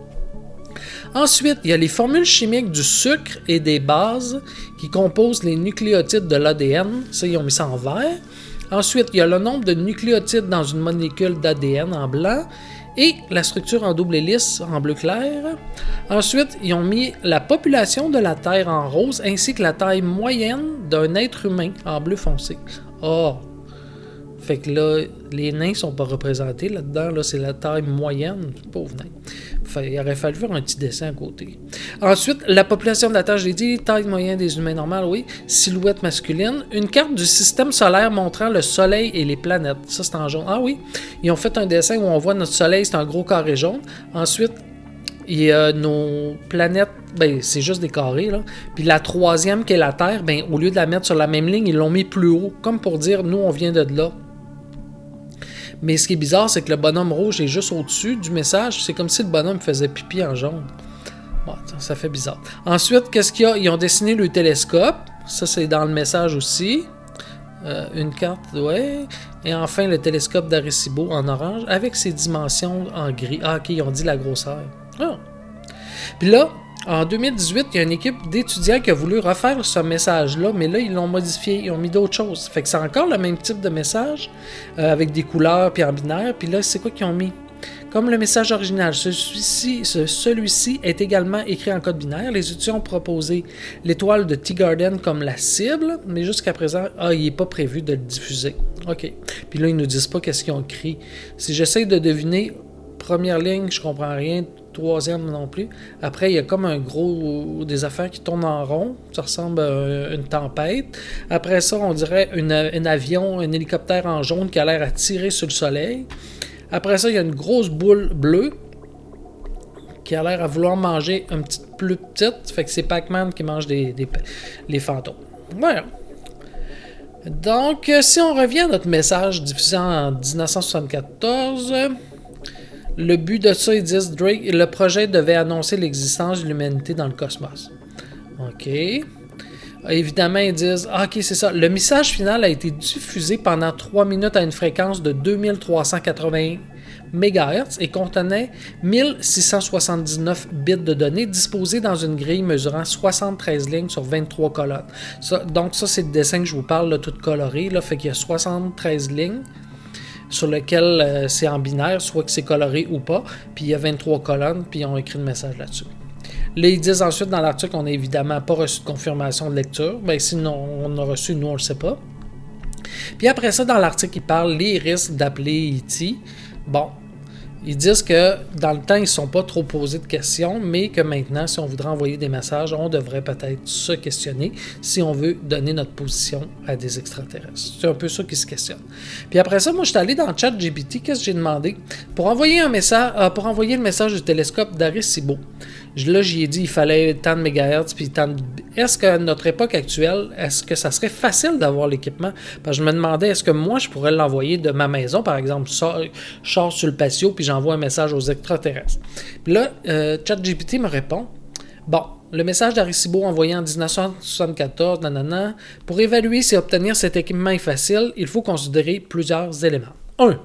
Ensuite, il y a les formules chimiques du sucre et des bases qui composent les nucléotides de l'A D N. Ça, ils ont mis ça en vert. Ensuite, il y a le nombre de nucléotides dans une molécule d'A D N en blanc et la structure en double hélice en bleu clair. Ensuite, ils ont mis la population de la Terre en rose ainsi que la taille moyenne d'un être humain en bleu foncé. Oh! Fait que là, les nains sont pas représentés là-dedans. Là, c'est la taille moyenne. Pauvre nain. Fait, il aurait fallu faire un petit dessin à côté. Ensuite, la population de la Terre, je l'ai dit, taille moyenne des humains normales, oui. Silhouette masculine. Une carte du système solaire montrant le Soleil et les planètes. Ça, c'est en jaune. Ah oui, ils ont fait un dessin où on voit notre Soleil, c'est un gros carré jaune. Ensuite, il y a nos planètes, ben, c'est juste des carrés, là. Puis la troisième, qui est la Terre, ben, au lieu de la mettre sur la même ligne, ils l'ont mis plus haut, comme pour dire, nous, on vient de là. Mais ce qui est bizarre, c'est que le bonhomme rouge est juste au-dessus du message. C'est comme si le bonhomme faisait pipi en jaune. Bon, ça fait bizarre. Ensuite, qu'est-ce qu'il y a? Ils ont dessiné le télescope. Ça, c'est dans le message aussi. Euh, une carte, ouais. Et enfin, le télescope d'Arecibo en orange avec ses dimensions en gris. Ah, ok, ils ont dit la grosseur. Ah. Puis là, en deux mille dix-huit, il y a une équipe d'étudiants qui a voulu refaire ce message-là, mais là, ils l'ont modifié, ils ont mis d'autres choses. Fait que c'est encore le même type de message, euh, avec des couleurs puis en binaire. Puis là, c'est quoi qu'ils ont mis? Comme le message original, celui-ci, ce, celui-ci est également écrit en code binaire. Les étudiants ont proposé l'étoile de Teegarden comme la cible, mais jusqu'à présent, ah, il n'est pas prévu de le diffuser. OK. Puis là, ils ne nous disent pas qu'est-ce qu'ils ont écrit. Si j'essaie de deviner, première ligne, je comprends rien, troisième non plus. Après, il y a comme un gros... des affaires qui tournent en rond. Ça ressemble à une tempête. Après ça, on dirait une, un avion, un hélicoptère en jaune qui a l'air à tirer sur le soleil. Après ça, il y a une grosse boule bleue qui a l'air à vouloir manger une petite plus petite. Fait que c'est Pac-Man qui mange des, des, les fantômes. Voilà. Donc, si on revient à notre message diffusé en dix-neuf cent soixante-quatorze, le but de ça, ils disent Drake, le projet devait annoncer l'existence de l'humanité dans le cosmos. OK. Évidemment, ils disent ah, OK, c'est ça. Le message final a été diffusé pendant trois minutes à une fréquence de deux mille trois cent quatre-vingts mégahertz et contenait mille six cent soixante-dix-neuf bits de données disposés dans une grille mesurant soixante-treize lignes sur vingt-trois colonnes. Ça, donc, ça, c'est le dessin que je vous parle, là, tout coloré. Là, fait qu'il y a soixante-treize lignes sur lesquelles euh, c'est en binaire, soit que c'est coloré ou pas. Puis il y a vingt-trois colonnes, puis ils ont écrit le message là-dessus. Là, ils disent ensuite dans l'article qu'on n'a évidemment pas reçu de confirmation de lecture. Bien, sinon, on a reçu, nous, on ne le sait pas. Puis après ça, dans l'article, ils parlent des risques d'appeler E T. Bon, ils disent que dans le temps, ils ne sont pas trop posés de questions, mais que maintenant, si on voudrait envoyer des messages, on devrait peut-être se questionner si on veut donner notre position à des extraterrestres. C'est un peu ça qui se questionne. Puis après ça, moi, je suis allé dans ChatGPT. Qu'est-ce que j'ai demandé? Pour envoyer un message, euh, pour envoyer le message du télescope d'Arecibo, là, j'y ai dit il fallait tant de mégahertz, puis tant de... Est-ce qu'à notre époque actuelle, est-ce que ça serait facile d'avoir l'équipement? Parce que je me demandais, est-ce que moi, je pourrais l'envoyer de ma maison, par exemple, je sors sur le patio, puis j'envoie un message aux extraterrestres. Puis là, euh, ChatGPT me répond, bon, le message d'Arecibo envoyé en dix-neuf cent soixante-quatorze, nanana, pour évaluer si obtenir cet équipement est facile, il faut considérer plusieurs éléments. un.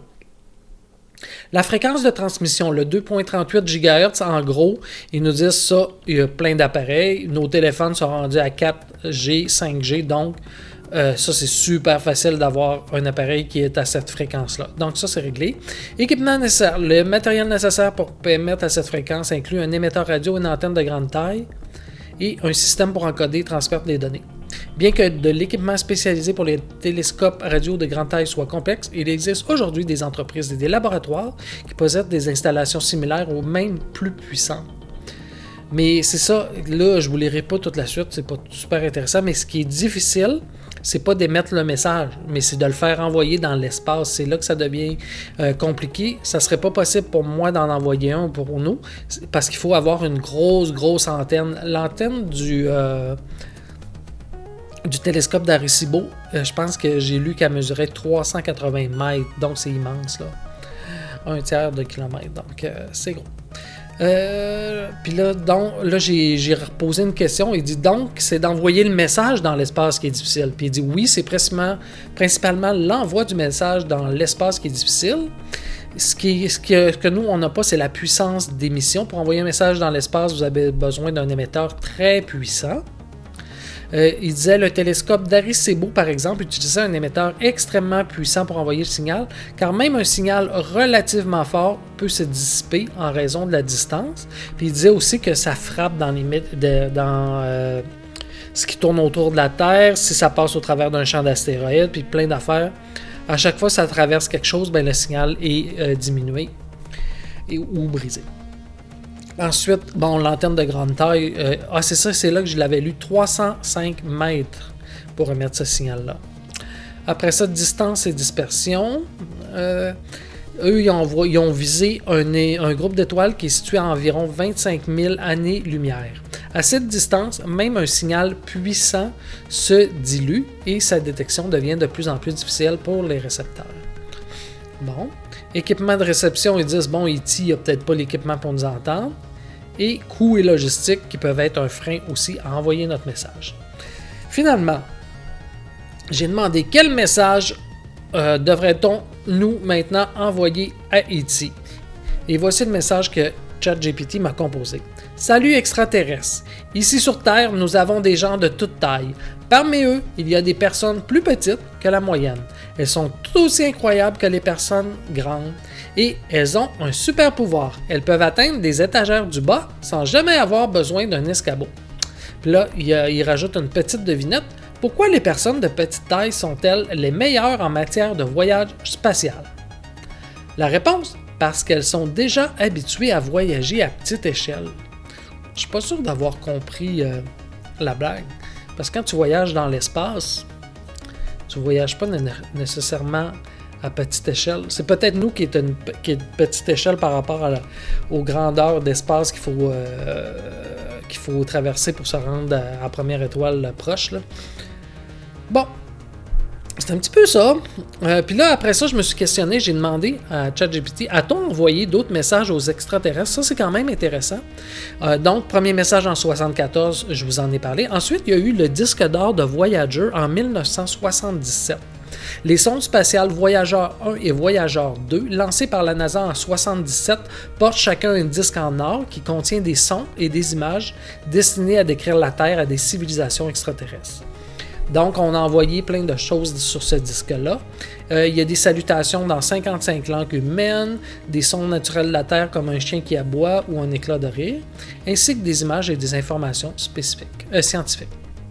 La fréquence de transmission, le deux virgule trente-huit gigahertz, en gros, ils nous disent ça, il y a plein d'appareils. Nos téléphones sont rendus à quatre G, cinq G, donc euh, ça, c'est super facile d'avoir un appareil qui est à cette fréquence-là. Donc ça, c'est réglé. Équipement nécessaire. Le matériel nécessaire pour permettre à cette fréquence inclut un émetteur radio, une antenne de grande taille et un système pour encoder et transmettre les données. Bien que de l'équipement spécialisé pour les télescopes radio de grande taille soit complexe, il existe aujourd'hui des entreprises et des laboratoires qui possèdent des installations similaires ou même plus puissantes. Mais c'est ça, là, je ne vous lirai pas toute la suite, c'est pas super intéressant, mais ce qui est difficile, c'est pas d'émettre le message, mais c'est de le faire envoyer dans l'espace. C'est là que ça devient euh, compliqué. Ça serait pas possible pour moi d'en envoyer un pour nous, parce qu'il faut avoir une grosse, grosse antenne. L'antenne du... Euh, du télescope d'Arecibo, euh, je pense que j'ai lu qu'elle mesurait trois cent quatre-vingts mètres, donc c'est immense, là. Un tiers de kilomètre, donc euh, c'est gros. Euh, Puis là, donc, là j'ai, j'ai reposé une question. Il dit donc, c'est d'envoyer le message dans l'espace qui est difficile. Puis il dit oui, c'est principalement, principalement l'envoi du message dans l'espace qui est difficile. Ce, qui, ce, qui, ce que nous, on n'a pas, c'est la puissance d'émission. Pour envoyer un message dans l'espace, vous avez besoin d'un émetteur très puissant. Euh, il disait le télescope d'Arecibo, par exemple, utilisait un émetteur extrêmement puissant pour envoyer le signal, car même un signal relativement fort peut se dissiper en raison de la distance. Puis il disait aussi que ça frappe dans, les, de, dans euh, ce qui tourne autour de la Terre, si ça passe au travers d'un champ d'astéroïdes, puis plein d'affaires. À chaque fois que ça traverse quelque chose, ben, le signal est euh, diminué et, ou brisé. Ensuite, bon, l'antenne de grande taille, euh, ah c'est ça, c'est là que je l'avais lu, trois cent cinq mètres pour émettre ce signal-là. Après ça, distance et dispersion. Euh, eux, ils ont, ils ont visé un, un groupe d'étoiles qui est situé à environ vingt-cinq mille années-lumière. À cette distance, même un signal puissant se dilue et sa détection devient de plus en plus difficile pour les récepteurs. Bon. Équipement de réception, ils disent, bon, E T, il n'y a peut-être pas l'équipement pour nous entendre. Et coûts et logistique qui peuvent être un frein aussi à envoyer notre message. Finalement, j'ai demandé quel message euh, devrait-on nous maintenant envoyer à E T. Et voici le message que ChatGPT m'a composé. Salut extraterrestres. Ici sur Terre, nous avons des gens de toute taille. Parmi eux, il y a des personnes plus petites que la moyenne. Elles sont tout aussi incroyables que les personnes grandes et elles ont un super pouvoir. Elles peuvent atteindre des étagères du bas sans jamais avoir besoin d'un escabeau. Puis là, il, il rajoute une petite devinette. Pourquoi les personnes de petite taille sont-elles les meilleures en matière de voyage spatial? La réponse, parce qu'elles sont déjà habituées à voyager à petite échelle. Je suis pas sûr d'avoir compris euh, la blague. Parce que quand tu voyages dans l'espace, tu ne voyages pas né- nécessairement à petite échelle. C'est peut-être nous qui est une, qui est une petite échelle par rapport à la, aux grandeurs d'espace qu'il faut, euh, qu'il faut traverser pour se rendre à, à la première étoile proche. Là. Bon, c'est un petit peu ça. Euh, Puis là, après ça, je me suis questionné, j'ai demandé à ChatGPT, a-t-on envoyé d'autres messages aux extraterrestres? Ça, c'est quand même intéressant. Euh, donc, premier message en soixante-quatorze, je vous en ai parlé. Ensuite, il y a eu le disque d'or de Voyager en dix-neuf cent soixante-dix-sept. Les sondes spatiales Voyager un et Voyager deux, lancées par la NASA en soixante-dix-sept, portent chacun un disque en or qui contient des sons et des images destinés à décrire la Terre à des civilisations extraterrestres. Donc, on a envoyé plein de choses sur ce disque-là. Euh, il y a des salutations dans cinquante-cinq langues humaines, des sons naturels de la Terre comme un chien qui aboie ou un éclat de rire, ainsi que des images et des informations spécifiques, euh, scientifiques.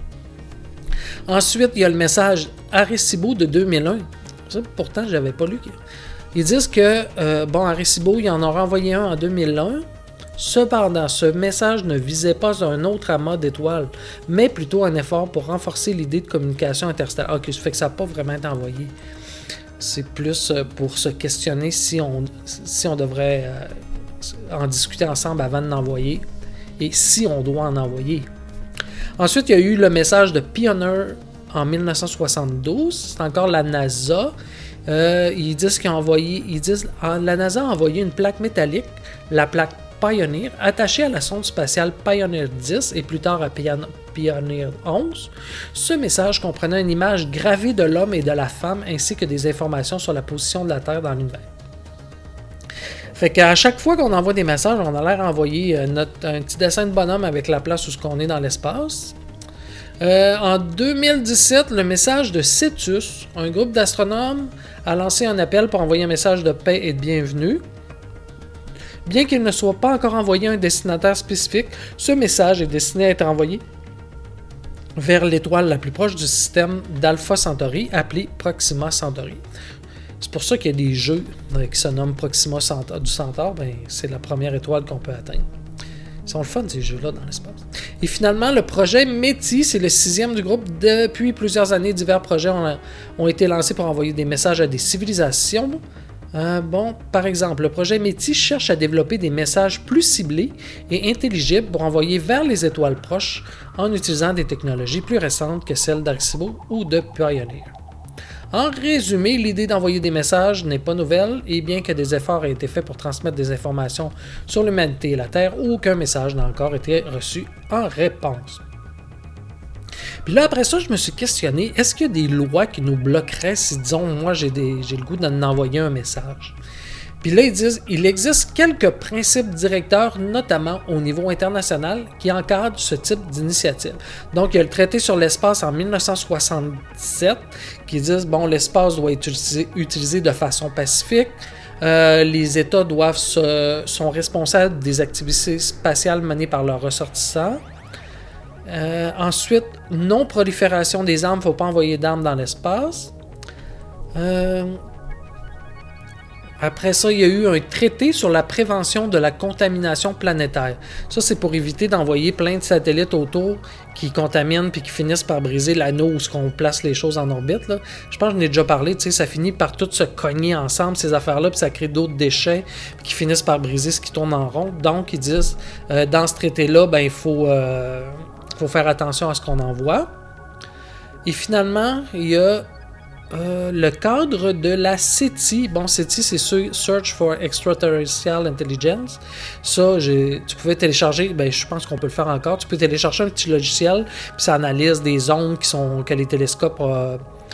Ensuite, il y a le message Arecibo de deux mille un. Ça, pourtant, je n'avais pas lu. Ils disent que, euh, bon, Arecibo, il en aura envoyé un en deux mille un. Cependant, ce message ne visait pas un autre amas d'étoiles, mais plutôt un effort pour renforcer l'idée de communication interstellaire. Ok, ça fait que ça n'a pas vraiment été envoyé. C'est plus pour se questionner si on, si on devrait euh, en discuter ensemble avant de l'envoyer et si on doit en envoyer. Ensuite, il y a eu le message de Pioneer en dix-neuf cent soixante-douze. C'est encore la NASA. Euh, ils disent qu'ils ont envoyé, ils disent, la NASA a envoyé une plaque métallique, la plaque Pioneer, attaché à la sonde spatiale Pioneer dix et plus tard à Pioneer onze. Ce message comprenait une image gravée de l'homme et de la femme ainsi que des informations sur la position de la Terre dans l'univers. Fait qu'à chaque fois qu'on envoie des messages, on a l'air d'envoyer notre, un petit dessin de bonhomme avec la place où on est dans l'espace. Euh, en deux mille dix-sept, le message de Cetus, un groupe d'astronomes, a lancé un appel pour envoyer un message de paix et de bienvenue. Bien qu'il ne soit pas encore envoyé à un destinataire spécifique, ce message est destiné à être envoyé vers l'étoile la plus proche du système d'Alpha Centauri, appelée Proxima Centauri. C'est pour ça qu'il y a des jeux qui se nomment Proxima Centauri, du Centaure, ben, c'est la première étoile qu'on peut atteindre. Ils sont le fun, ces jeux-là, dans l'espace. Et finalement, le projet METI, c'est le sixième du groupe. Depuis plusieurs années, divers projets ont, ont été lancés pour envoyer des messages à des civilisations. Euh, bon, par exemple, le projet METI cherche à développer des messages plus ciblés et intelligibles pour envoyer vers les étoiles proches en utilisant des technologies plus récentes que celles d'Arecibo ou de Pioneer. En résumé, l'idée d'envoyer des messages n'est pas nouvelle et bien que des efforts aient été faits pour transmettre des informations sur l'humanité et la Terre, aucun message n'a encore été reçu en réponse. Puis là, après ça, je me suis questionné, est-ce qu'il y a des lois qui nous bloqueraient si, disons, moi, j'ai, des, j'ai le goût d'en envoyer un message? Puis là, ils disent, il existe quelques principes directeurs, notamment au niveau international, qui encadrent ce type d'initiative. Donc, il y a le traité sur l'espace en dix-neuf cent soixante-dix-sept, qui disent, bon, l'espace doit être utilisé, utilisé de façon pacifique, euh, les États doivent se, sont responsables des activités spatiales menées par leurs ressortissants. Euh, ensuite, non-prolifération des armes, il ne faut pas envoyer d'armes dans l'espace. Euh, après ça, il y a eu un traité sur la prévention de la contamination planétaire. Ça, c'est pour éviter d'envoyer plein de satellites autour qui contaminent puis qui finissent par briser l'anneau où on place les choses en orbite. Là. Je pense que je n'ai déjà parlé, tu sais, ça finit par tout se cogner ensemble, ces affaires-là, puis ça crée d'autres déchets qui finissent par briser ce qui tourne en rond. Donc, ils disent, euh, dans ce traité-là, ben, il faut... Euh, Il faut faire attention à ce qu'on envoie. Et finalement, il y a euh, le cadre de la SETI. Bon, SETI, c'est Search for Extraterrestrial Intelligence. Ça, j'ai, tu pouvais télécharger, ben, je pense qu'on peut le faire encore. Tu peux télécharger un petit logiciel, puis ça analyse des ondes qui sont, que les télescopes euh,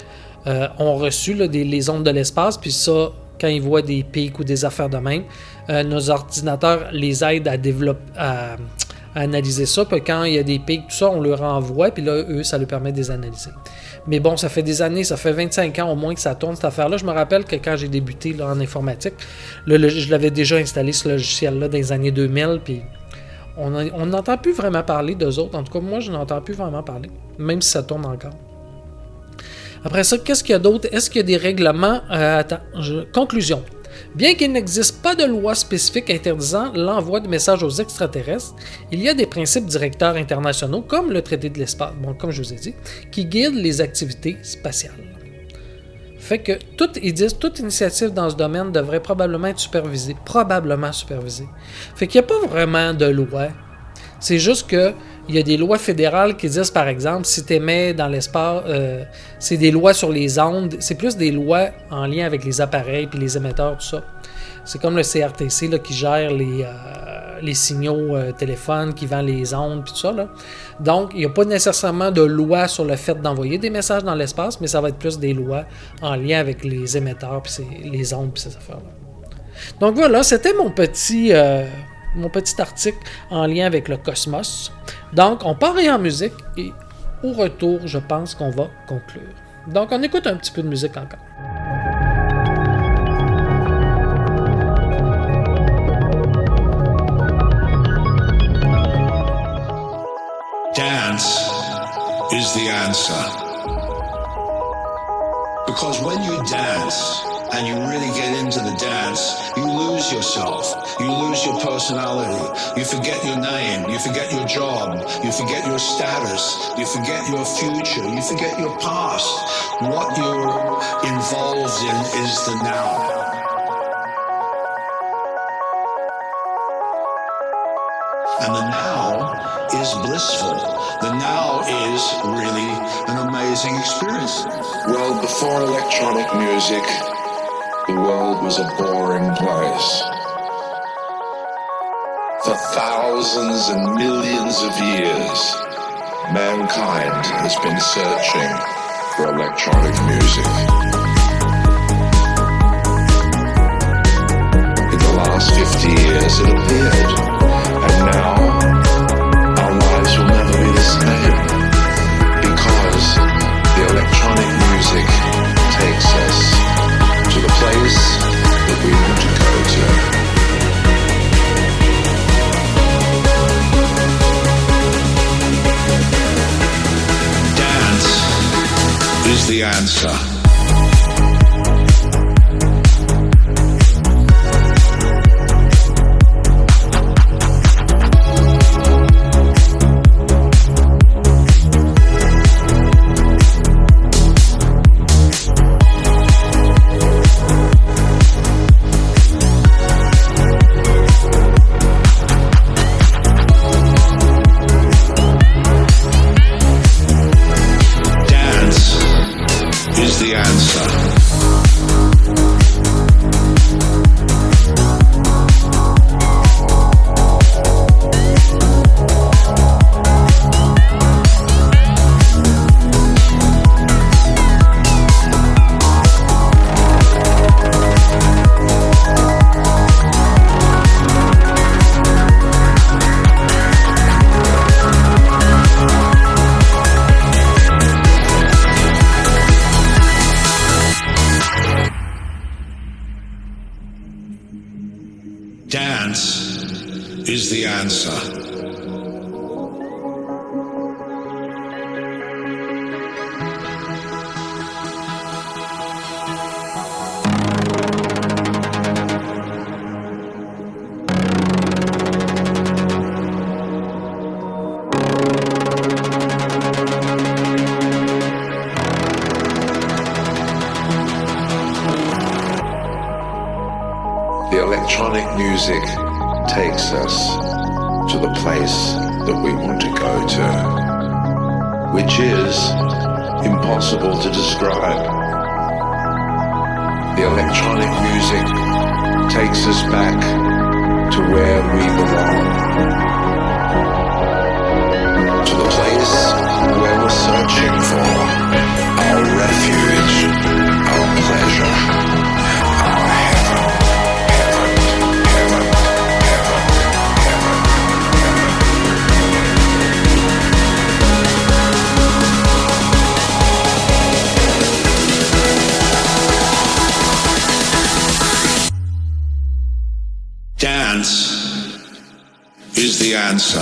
euh, ont reçu là, des, les ondes de l'espace, puis ça, quand ils voient des pics ou des affaires de même, euh, nos ordinateurs les aident à développer, à, à analyser ça, puis quand il y a des pics, tout ça, on leur renvoie, puis là, eux, ça leur permet de les analyser. Mais bon, ça fait des années, ça fait vingt-cinq ans au moins que ça tourne, cette affaire-là. Je me rappelle que quand j'ai débuté là, en informatique, là, le, je l'avais déjà installé, ce logiciel-là, dans les années deux mille, puis on n'entend plus vraiment parler d'eux autres. En tout cas, moi, je n'entends plus vraiment parler, même si ça tourne encore. Après ça, qu'est-ce qu'il y a d'autre? Est-ce qu'il y a des règlements? Euh, attends, je... Conclusion. Bien qu'il n'existe pas de loi spécifique interdisant l'envoi de messages aux extraterrestres, il y a des principes directeurs internationaux, comme le traité de l'espace, bon, comme je vous ai dit, qui guident les activités spatiales. Fait que tout, ils disent toute initiative dans ce domaine devrait probablement être supervisée, probablement supervisée. Fait qu'il n'y a pas vraiment de loi. C'est juste que il y a des lois fédérales qui disent, par exemple, si tu émets dans l'espace, euh, c'est des lois sur les ondes, c'est plus des lois en lien avec les appareils puis les émetteurs, tout ça. C'est comme le C R T C là, qui gère les, euh, les signaux euh, téléphones, qui vend les ondes puis tout ça. Là. Donc, il n'y a pas nécessairement de loi sur le fait d'envoyer des messages dans l'espace, mais ça va être plus des lois en lien avec les émetteurs puis les ondes puis ces affaires-là. Donc voilà, c'était mon petit... Euh, mon petit article en lien avec le cosmos. Donc, on part en musique et au retour, je pense qu'on va conclure. Donc, on écoute un petit peu de musique encore. Dance is the answer. Because when you dance, and you really get into the dance, you lose yourself, you lose your personality, you forget your name, you forget your job, you forget your status, you forget your future, you forget your past. What you're involved in is the now. And the now is blissful. The now is really an amazing experience. Well, before electronic music, the world was a boring place. For thousands and millions of years, mankind has been searching for electronic music. In the last fifty years it appeared, and now our lives will never be the same, because the electronic music takes us to the place that we want to go to. Dance is the answer. Dance is the answer. The electronic music takes us to the place that we want to go to, which is impossible to describe. The electronic music takes us back to where we belong, to the place where we're searching for our refuge. Dance is the answer.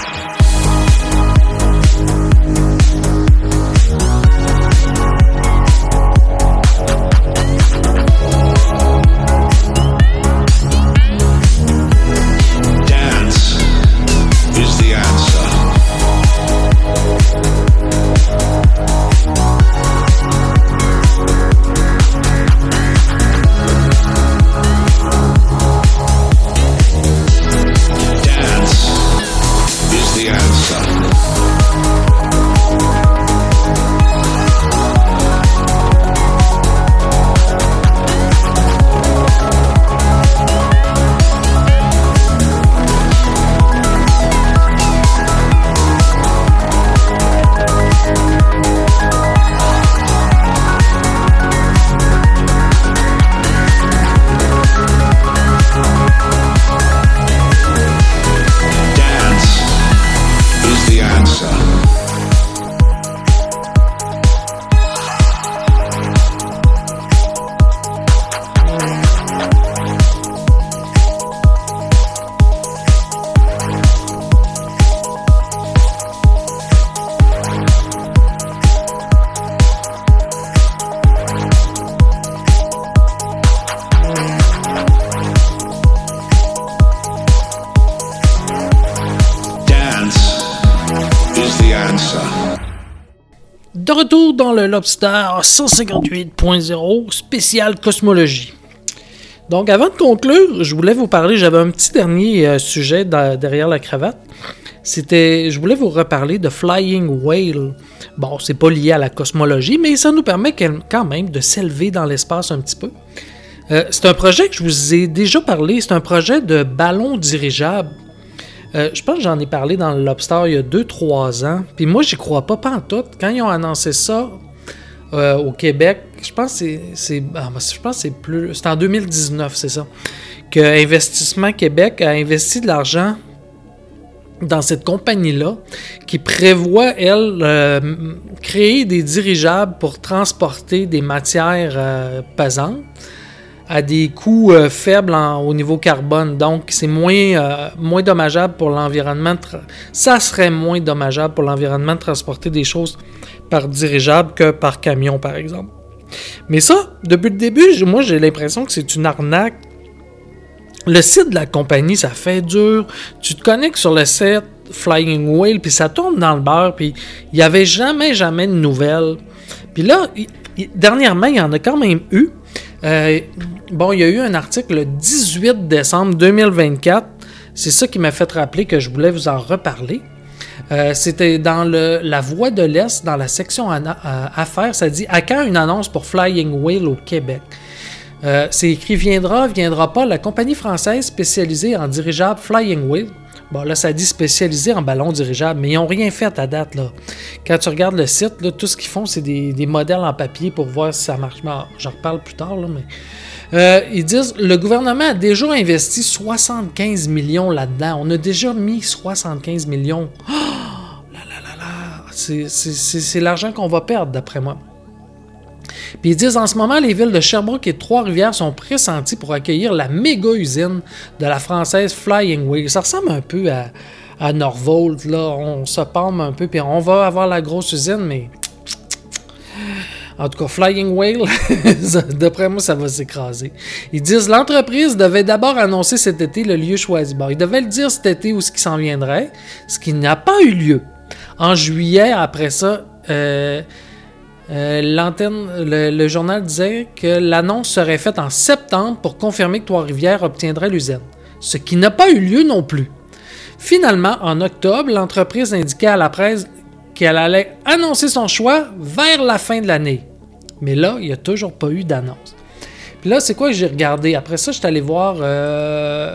De retour dans le Lobster cent cinquante-huit point zéro spécial cosmologie. Donc avant de conclure, je voulais vous parler, j'avais un petit dernier euh, sujet da, derrière la cravate. C'était, je voulais vous reparler de Flying Whale. Bon, c'est pas lié à la cosmologie, mais ça nous permet quand même de s'élever dans l'espace un petit peu. Euh, c'est un projet que je vous ai déjà parlé, c'est un projet de ballon dirigeable. Euh, je pense que j'en ai parlé dans le Lobster il y a deux trois ans. Puis moi, j'y crois pas pantoute. Quand ils ont annoncé ça euh, au Québec, je pense que c'est, c'est, ah, je pense que c'est plus... C'est en deux mille dix-neuf, c'est ça. Que Investissement Québec a investi de l'argent dans cette compagnie-là qui prévoit, elle, euh, créer des dirigeables pour transporter des matières euh, pesantes à des coûts euh, faibles en, au niveau carbone. Donc, c'est moins, euh, moins dommageable pour l'environnement. Tra- ça serait moins dommageable pour l'environnement de transporter des choses par dirigeable que par camion, par exemple. Mais ça, depuis le début, moi, j'ai l'impression que c'est une arnaque. Le site de la compagnie, ça fait dur. Tu te connectes sur le site Flying Whale, puis ça tourne dans le beurre, puis il n'y avait jamais, jamais de nouvelles. Puis là, y, y, dernièrement, il y en a quand même eu. Euh, bon, il y a eu un article le dix-huit décembre deux mille vingt-quatre. C'est ça qui m'a fait rappeler que je voulais vous en reparler. Euh, c'était dans le, la Voix de l'Est, dans la section ana- euh, affaires. Ça dit « À quand une annonce pour Flying Whale au Québec? » Euh, c'est écrit « Viendra, viendra pas, la compagnie française spécialisée en dirigeable Flying Whale. » Bon, là, ça dit spécialisé en ballon dirigeable, mais ils n'ont rien fait à date, là. Quand tu regardes le site, là, tout ce qu'ils font, c'est des, des modèles en papier pour voir si ça marche. Bon, j'en reparle plus tard, là, mais... Euh, ils disent, le gouvernement a déjà investi soixante-quinze millions là-dedans. On a déjà mis soixante-quinze millions. Oh, là, là, là, là. C'est, c'est, c'est, c'est l'argent qu'on va perdre, d'après moi. Puis ils disent, en ce moment, les villes de Sherbrooke et de Trois-Rivières sont pressenties pour accueillir la méga-usine de la française Flying Whale. Ça ressemble un peu à, à Norvolt, là. On se palme un peu, puis on va avoir la grosse usine, mais... En tout cas, Flying Whale, d'après moi, ça va s'écraser. Ils disent, l'entreprise devait d'abord annoncer cet été le lieu choisi. Bon, ils devaient le dire cet été où ce qui s'en viendrait, ce qui n'a pas eu lieu. En juillet, après ça... Euh, Euh, l'antenne, le, le journal disait que l'annonce serait faite en septembre pour confirmer que Trois-Rivières obtiendrait l'usine, ce qui n'a pas eu lieu non plus. Finalement, en octobre, l'entreprise indiquait à la presse qu'elle allait annoncer son choix vers la fin de l'année. Mais là, il n'y a toujours pas eu d'annonce. Puis là, c'est quoi que j'ai regardé? Après ça, je suis allé voir euh,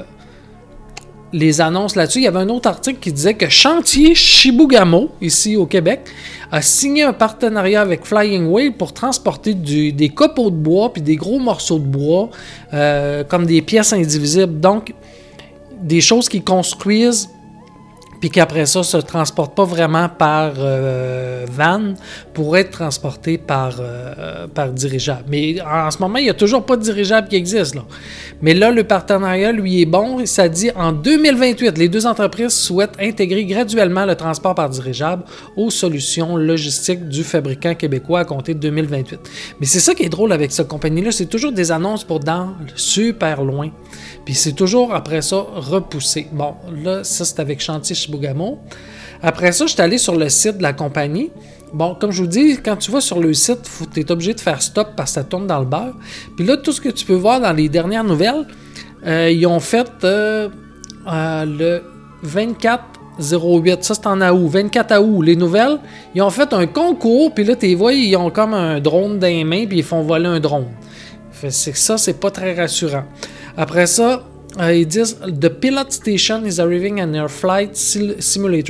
les annonces là-dessus. Il y avait un autre article qui disait que Chantier Chibougamau, ici au Québec, a signé un partenariat avec Flying Whale pour transporter du, des copeaux de bois puis des gros morceaux de bois euh, comme des pièces indivisibles. Donc, des choses qu'ils construisent. Puis puis qu'après ça, se transporte pas vraiment par euh, van, pour être transporté par, euh, par dirigeable. Mais en ce moment, il n'y a toujours pas de dirigeable qui existe, là. Mais là, le partenariat, lui, est bon. Ça dit, en deux mille vingt-huit, les deux entreprises souhaitent intégrer graduellement le transport par dirigeable aux solutions logistiques du fabricant québécois à compter de deux mille vingt-huit. Mais c'est ça qui est drôle avec cette compagnie-là, c'est toujours des annonces pour dans super loin. Puis c'est toujours, après ça, repoussé. Bon, là, ça, c'est avec Chantier Chibougamau. Après ça, je suis allé sur le site de la compagnie. Bon, comme je vous dis, quand tu vas sur le site, tu es obligé de faire stop parce que ça tourne dans le beurre. Puis là, tout ce que tu peux voir dans les dernières nouvelles, euh, ils ont fait euh, euh, le vingt-quatre zéro huit, ça c'est en août, vingt-quatre août, les nouvelles, ils ont fait un concours, puis là, tu vois, ils ont comme un drone dans les mains, puis ils font voler un drone. Fait, c'est, ça, c'est pas très rassurant. Après ça, euh, ils disent « The pilot station is arriving on your flight simulator ».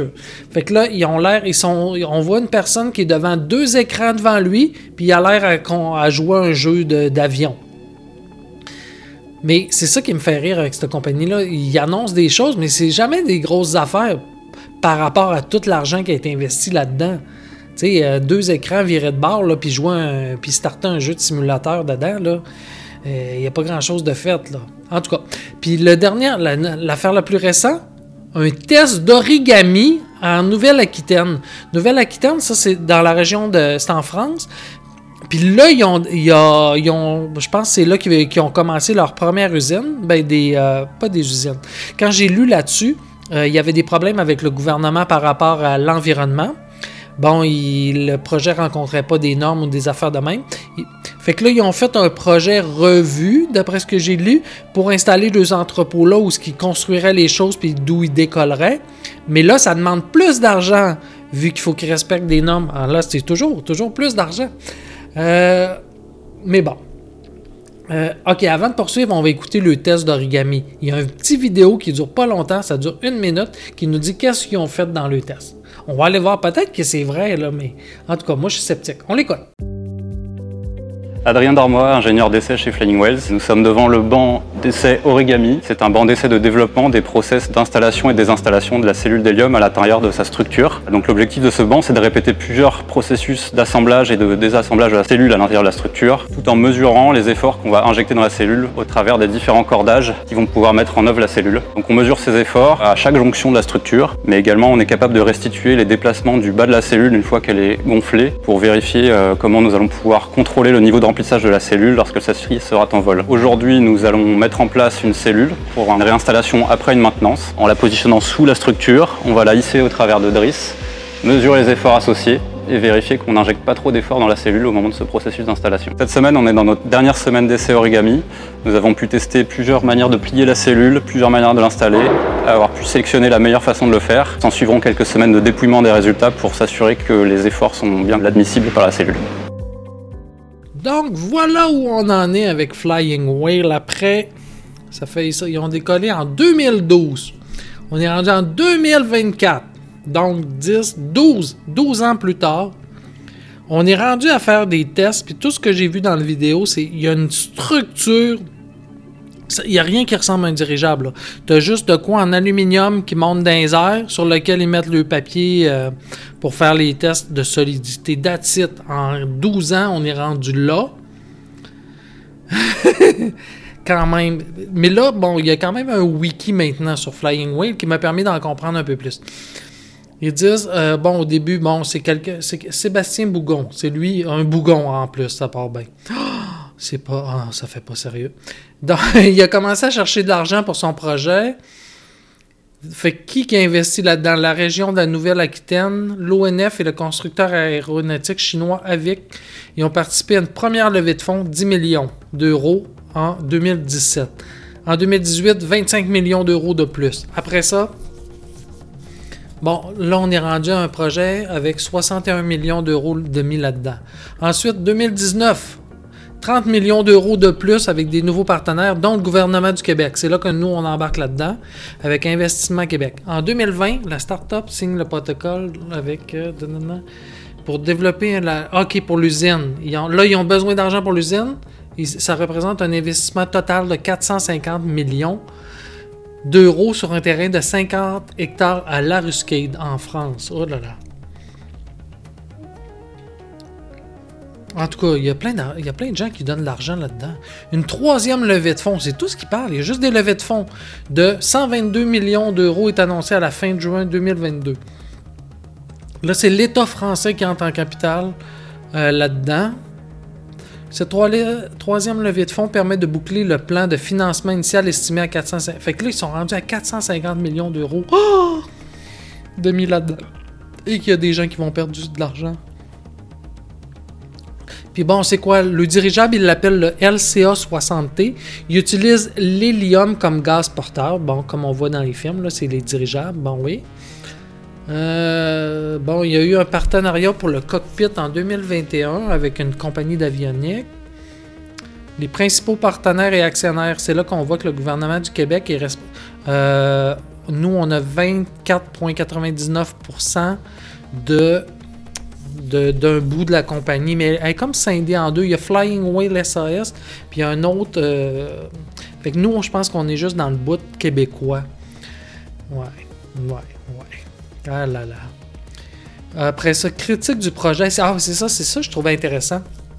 Fait que là, ils ont l'air, ils sont, on voit une personne qui est devant deux écrans devant lui, puis il a l'air à, à jouer un jeu de, d'avion. Mais c'est ça qui me fait rire avec cette compagnie-là. Ils annoncent des choses, mais c'est jamais des grosses affaires par rapport à tout l'argent qui a été investi là-dedans. Tu sais, euh, deux écrans virés de bord, là, puis jouer un, puis starter un jeu de simulateur dedans, là. Il euh, n'y a pas grand-chose de fait, là. En tout cas. Puis le dernier, la, l'affaire la plus récente, un test d'origami en Nouvelle-Aquitaine. Nouvelle-Aquitaine, ça, c'est dans la région de... C'est en France. Puis là, ils ont, ils ont, ils ont, je pense que c'est là qu'ils, qu'ils ont commencé leur première usine. Ben, des... Euh, pas des usines. Quand j'ai lu là-dessus, euh, il y avait des problèmes avec le gouvernement par rapport à l'environnement. Bon, il, le projet ne rencontrait pas des normes ou des affaires de même. Il, fait que là, ils ont fait un projet revu, d'après ce que j'ai lu, pour installer deux entrepôts là où ils construiraient les choses puis d'où ils décolleraient. Mais là, ça demande plus d'argent, vu qu'il faut qu'ils respectent des normes. Alors là, c'est toujours, toujours plus d'argent. Euh, mais bon. Euh, ok, avant de poursuivre, on va écouter le test d'origami. Il y a une petite vidéo qui dure pas longtemps, ça dure une minute, qui nous dit qu'est-ce qu'ils ont fait dans le test. On va aller voir, peut-être que c'est vrai, là, mais en tout cas, moi, je suis sceptique. On l'écoute. Adrien Dormois, ingénieur d'essai chez Flying Whales. Nous sommes devant le banc d'essai Origami. C'est un banc d'essai de développement des process d'installation et désinstallation de la cellule d'hélium à l'intérieur de sa structure. Donc l'objectif de ce banc, c'est de répéter plusieurs processus d'assemblage et de désassemblage de la cellule à l'intérieur de la structure, tout en mesurant les efforts qu'on va injecter dans la cellule au travers des différents cordages qui vont pouvoir mettre en œuvre la cellule. Donc on mesure ces efforts à chaque jonction de la structure, mais également on est capable de restituer les déplacements du bas de la cellule une fois qu'elle est gonflée pour vérifier euh, comment nous allons pouvoir contrôler le niveau de remplissage de la cellule lorsque celle-ci sera en vol. Aujourd'hui, nous allons mettre en place une cellule pour une réinstallation après une maintenance. En la positionnant sous la structure, on va la hisser au travers de drisses, mesurer les efforts associés et vérifier qu'on n'injecte pas trop d'efforts dans la cellule au moment de ce processus d'installation. Cette semaine, on est dans notre dernière semaine d'essai Origami. Nous avons pu tester plusieurs manières de plier la cellule, plusieurs manières de l'installer, avoir pu sélectionner la meilleure façon de le faire. S'en suivront quelques semaines de dépouillement des résultats pour s'assurer que les efforts sont bien admissibles par la cellule. Donc, voilà où on en est avec Flying Whale. Après, ça fait ça, ils ont décollé en deux mille douze. On est rendu en deux mille vingt-quatre. Donc, dix, douze, douze ans plus tard. On est rendu à faire des tests. Puis tout ce que j'ai vu dans la vidéo, c'est qu'il y a une structure. Il n'y a rien qui ressemble à un dirigeable. Tu as juste de quoi en aluminium qui monte dans les airs, sur lequel ils mettent le papier euh, pour faire les tests de solidité. That's it. En douze ans, on est rendu là. Quand même. Mais là, bon, il y a quand même un wiki maintenant sur Flying Whale qui m'a permis d'en comprendre un peu plus. Ils disent, euh, bon, au début, bon, c'est quelqu'un, c'est Sébastien Bougon. C'est lui, un Bougon en plus, ça part bien. C'est pas... Ah, ça fait pas sérieux. Donc, il a commencé à chercher de l'argent pour son projet. Fait que qui qui a investi là-dedans? La région de la Nouvelle-Aquitaine, l'O N F et le constructeur aéronautique chinois Avic. Ils ont participé à une première levée de fonds, dix millions d'euros en deux mille dix-sept. En deux mille dix-huit, vingt-cinq millions d'euros de plus. Après ça, bon, là, on est rendu à un projet avec soixante et un millions d'euros de mis là-dedans. Ensuite, deux mille dix-neuf, trente millions d'euros de plus avec des nouveaux partenaires, dont le gouvernement du Québec. C'est là que nous, on embarque là-dedans, avec Investissement Québec. En deux mille vingt, la start-up signe le protocole avec... Euh, pour développer la... OK, pour l'usine. Ils ont, là, ils ont besoin d'argent pour l'usine. Ça représente un investissement total de quatre cent cinquante millions. d'euros sur un terrain de cinquante hectares à Laruscade, en France. Oh là là. En tout cas, il y a plein de, il y a plein de gens qui donnent de l'argent là-dedans. Une troisième levée de fonds, c'est tout ce qui parle. Il y a juste des levées de fonds de cent vingt-deux millions d'euros est annoncé à la fin de juin deux mille vingt-deux. Là, c'est l'État français qui entre en capital euh, là-dedans. Cette troisième levée de fonds permet de boucler le plan de financement initial estimé à quatre cent cinquante. Fait que là, ils sont rendus à quatre cent cinquante millions d'euros oh! de mis là-dedans. Et qu'il y a des gens qui vont perdre de l'argent. Puis bon, c'est quoi? Le dirigeable, il l'appelle le L C A soixante T. Il utilise l'hélium comme gaz porteur. Bon, comme on voit dans les films, là, c'est les dirigeables. Bon, oui. Euh, bon, il y a eu un partenariat pour le cockpit en deux mille vingt et un avec une compagnie d'avionique. Les principaux partenaires et actionnaires, c'est là qu'on voit que le gouvernement du Québec est responsable. Euh, nous, on a vingt-quatre virgule quatre-vingt-dix-neuf pour cent de... De, d'un bout de la compagnie, mais elle est comme scindée en deux. Il y a Flying Whale S A S, puis il y a un autre. Euh... Fait que nous, je pense qu'on est juste dans le bout québécois. Ouais, ouais, ouais. Ah là là. Après ça, critique du projet. C'est, ah, c'est ça, c'est ça, je trouvais intéressant.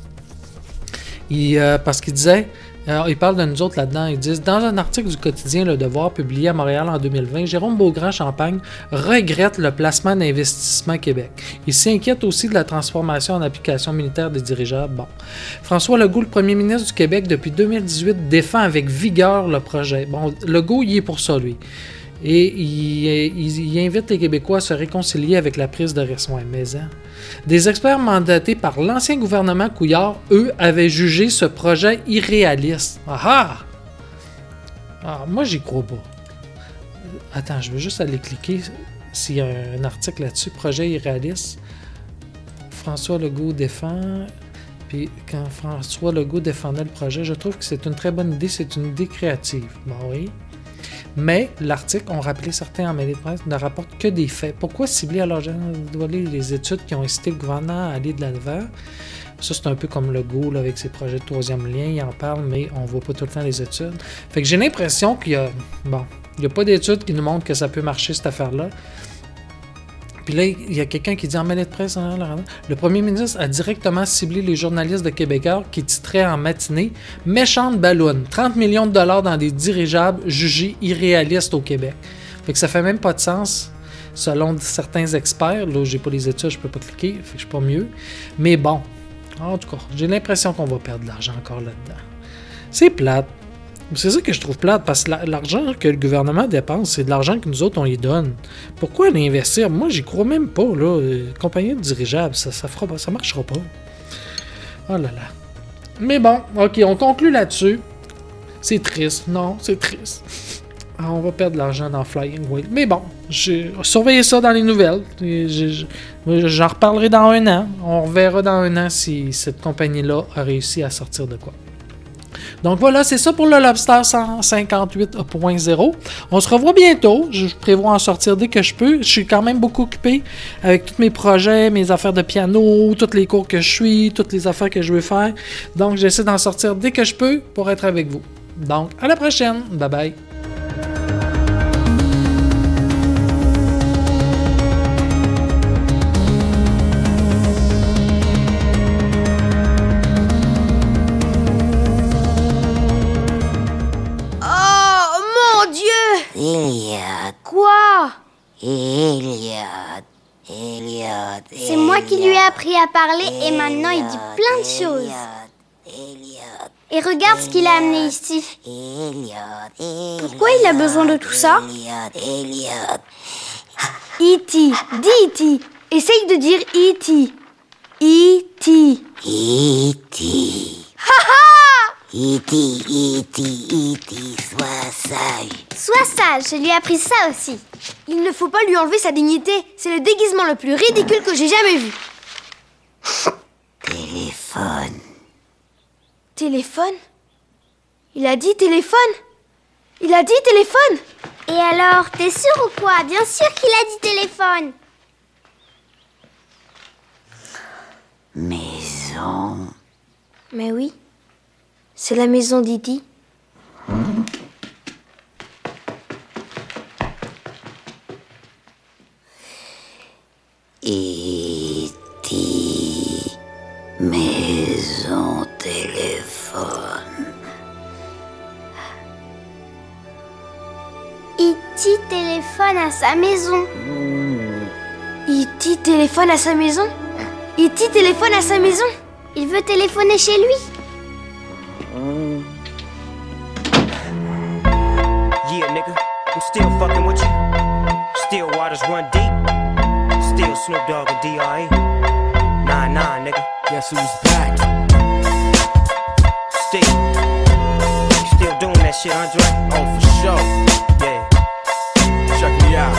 Il, euh, parce qu'il disait. Alors, ils parlent de nous autres là-dedans. Ils disent, dans un article du quotidien Le Devoir publié à Montréal en deux mille vingt, Jérôme Beaugrand-Champagne regrette le placement d'Investissement Québec. Il s'inquiète aussi de la transformation en application militaire des dirigeables. Bon. François Legault, le premier ministre du Québec depuis deux mille dix-huit, défend avec vigueur le projet. Bon, Legault, il est pour ça, lui. Et il, il, il invite les Québécois à se réconcilier avec la prise de soin. Mais hein? Des experts mandatés par l'ancien gouvernement Couillard, eux, avaient jugé ce projet irréaliste. Ah ah! Ah, moi, j'y crois pas. Attends, je veux juste aller cliquer s'il y a un article là-dessus. Projet irréaliste. François Legault défend. Puis quand François Legault défendait le projet, je trouve que c'est une très bonne idée. C'est une idée créative. Bon, oui. Mais l'article, on rappelait certains en mêlée de presse, ne rapporte que des faits. Pourquoi cibler alors les études qui ont incité le gouvernement à aller de l'avant? Ça, c'est un peu comme le Legault là, avec ses projets de troisième lien, il en parle, mais on ne voit pas tout le temps les études. Fait que j'ai l'impression qu'il y a. Bon, il n'y a pas d'études qui nous montrent que ça peut marcher, cette affaire-là. Puis là, il y a quelqu'un qui dit en mêlée de presse, le premier ministre a directement ciblé les journalistes de Québécois qui titraient en matinée « Méchante balloune, trente millions de dollars dans des dirigeables jugés irréalistes au Québec ». Fait que ça fait même pas de sens, selon certains experts. Là, j'ai pas les études, je peux pas cliquer, fait que je suis pas mieux. Mais bon, en tout cas, j'ai l'impression qu'on va perdre de l'argent encore là-dedans. C'est plate. C'est ça que je trouve plate, parce que l'argent que le gouvernement dépense, c'est de l'argent que nous autres, on y donne. Pourquoi l'investir? Moi, j'y crois même pas, là. Compagnie de dirigeables, ça, ça fera pas, ça marchera pas. Oh là là. Mais bon, ok, on conclut là-dessus. C'est triste. Non, c'est triste. Ah, on va perdre de l'argent dans Flying Whale. Mais bon, j'ai surveillé ça dans les nouvelles. J'en reparlerai dans un an. On verra dans un an si cette compagnie-là a réussi à sortir de quoi. Donc voilà, c'est ça pour le Lobster cent cinquante-huit point zéro. On se revoit bientôt. Je prévois en sortir dès que je peux. Je suis quand même beaucoup occupé avec tous mes projets, mes affaires de piano, tous les cours que je suis, toutes les affaires que je veux faire. Donc j'essaie d'en sortir dès que je peux pour être avec vous. Donc à la prochaine. Bye bye. Elliot. Quoi? Elliot. Elliot. C'est moi qui lui ai appris à parler et maintenant il dit plein de choses. Elliot. Et regarde ce qu'il a amené ici. Elliot. Pourquoi il a besoin de tout ça? Elliot. E T. Dis E T. Essaye de dire E T. E T. E T. Ha ha! E T, E T, E T, sois sage. Sois sage, je lui ai appris ça aussi. Il ne faut pas lui enlever sa dignité. C'est le déguisement le plus ridicule que j'ai jamais vu. Téléphone. Téléphone? Il a dit téléphone? Il a dit téléphone? Et alors, t'es sûr ou quoi? Bien sûr qu'il a dit téléphone. Maison. Mais oui, c'est la maison d'E T. E T Maison téléphone. E T téléphone à sa maison. E T téléphone à sa maison. E T téléphone à sa maison. Il veut téléphoner chez lui. Yeah, nigga, I'm still fucking with you. Still waters run deep. Still Snoop Dogg and D R E. Nah, nah, nigga. Guess who's back? Still. You still doing that shit, Andre? Oh, for sure. Yeah. Check me out.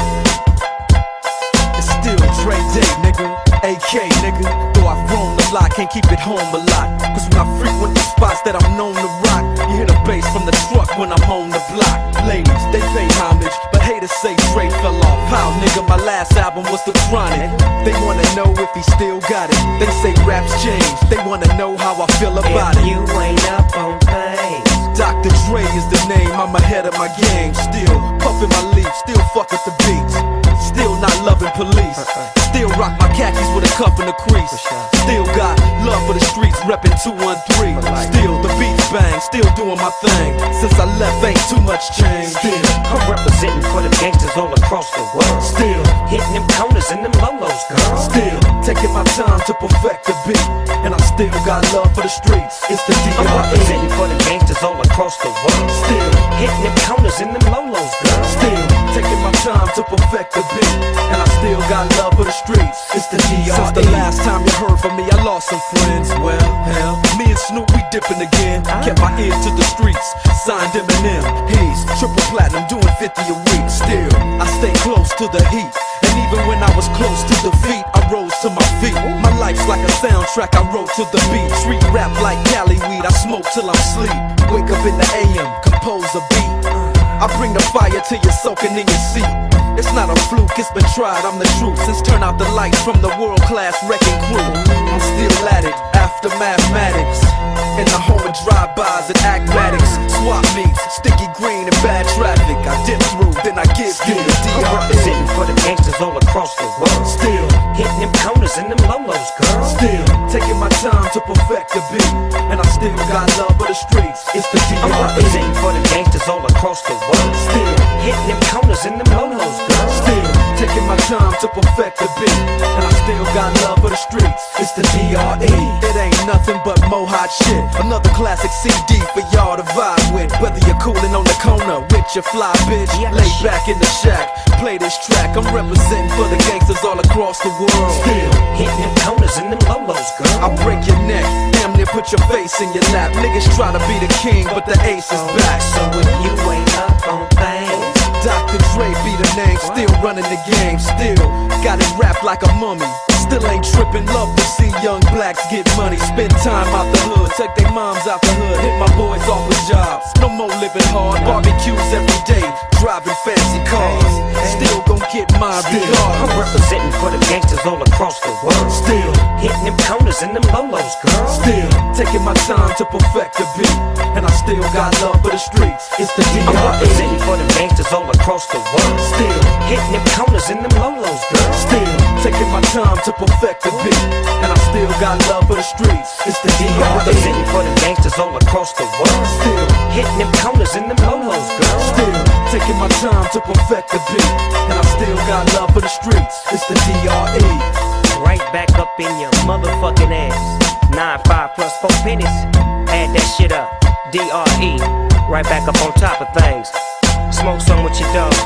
It's still Dre Day, nigga. A K, nigga. Though I've grown a lot, can't keep it home a lot. Cause when I frequent the spots that I'm known to rock, you hear the bass from the truck when I'm on the block. Ladies, they pay homage, but haters say Dre fell off. How, nigga, my last album was The Chronic. They wanna know if he still got it. They say raps change, they wanna know how I feel about if it. You ain't up on things. Doctor Dre is the name, I'm ahead of my game. Still puffin' my leaf, still fuck with the beats. Still not loving police. Still rock my khakis with a cuff and a crease. Still got love for the streets, reppin' two one three. Still the beats bang, still doing my thing. Since I left, ain't too much change. Still, I'm representing for the gangsters all across the world. Still hitting them corners and them lolos, girl. Still taking my time to perfect the beat, and I still got love for the streets. It's the D R E. I'm representing for the gangsters all across the world. Still hitting them corners and them lolos, girl. Still taking my time to perfect the beat, and I still got love for the streets. It's the D R E. Since the last time you heard from me, I lost some friends. Well, hell, me and Snoop, we dipping again. Kept my ear to the streets, signed Eminem. He's triple platinum, doing fifty a week. Still, I stay close to the heat, and even when I was close to defeat, I rose to my feet. My life's like a soundtrack, I wrote to the beat. Street rap like Cali weed, I smoke till I'm sleep. Wake up in the A M, compose a beat. I bring the fire till you're soaking in your seat. It's not a fluke, it's been tried, I'm the truth. Since turn out the lights from the world-class wrecking crew, I'm still at it, after mathematics. In the home of drive-bys and acmatics. Swap meets, sticky green and bad traffic. I dip through, then I give you the D R E. I'm representing for the gangsters all across the world. Still hitting them corners and them lolos, girl. Still taking my time to perfect the beat, and I still got love for the streets. It's the D R E. I'm representing for the gangsters all across the world. Still hitting them corners and them lolos, girl. Still taking my time to perfect the beat, and I still got love for the streets. It's the D R E. It ain't nothing but mohawk shit. Another classic C D for y'all to vibe with. Whether you're coolin' on the corner with your fly bitch, lay back in the shack, play this track. I'm representing for the gangsters all across the world. Still hitting them corners and them lolos, girl. I break your neck, damn near put your face in your lap. Niggas try to be the king, but the ace is back. So if you ain't up on things, Doctor Dre be the name, still running the game. Still got it wrapped like a mummy. Still ain't trippin', love to see young blacks get money. Spend time out the hood, take their moms out the hood. Hit my boys off with jobs, no more living hard. Barbecues every day, driving fancy cars. Still gon' get mine regardless. I'm representing for the gangsters all across the world. Still hitting them corners and them lolos, girl. Still taking my time to perfect the beat, and I still got love for the streets. It's the D R E. I'm representing for the gangsters all across the world. Still hitting them corners and them lolos, girl. Still taking my time to perfect the beat, and I still got love for the streets. It's the D R E. I'm representing for the gangsters all across the world. Still hitting them corners and them lolos, girl. Still taking my time to perfect the beat, and I still got love for the streets. It's the D R E. Right back up in your motherfucking ass. Nine five plus four pennies. Add that shit up. D R E. Right back up on top of things. Smoke some with your dog.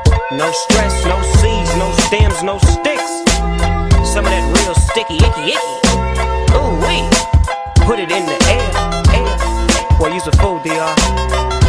No stress, no C's, no stems, no sticks. Some of that real sticky, icky, icky. Ooh wee. Put it in the air, air. Boy, you's a fool, D R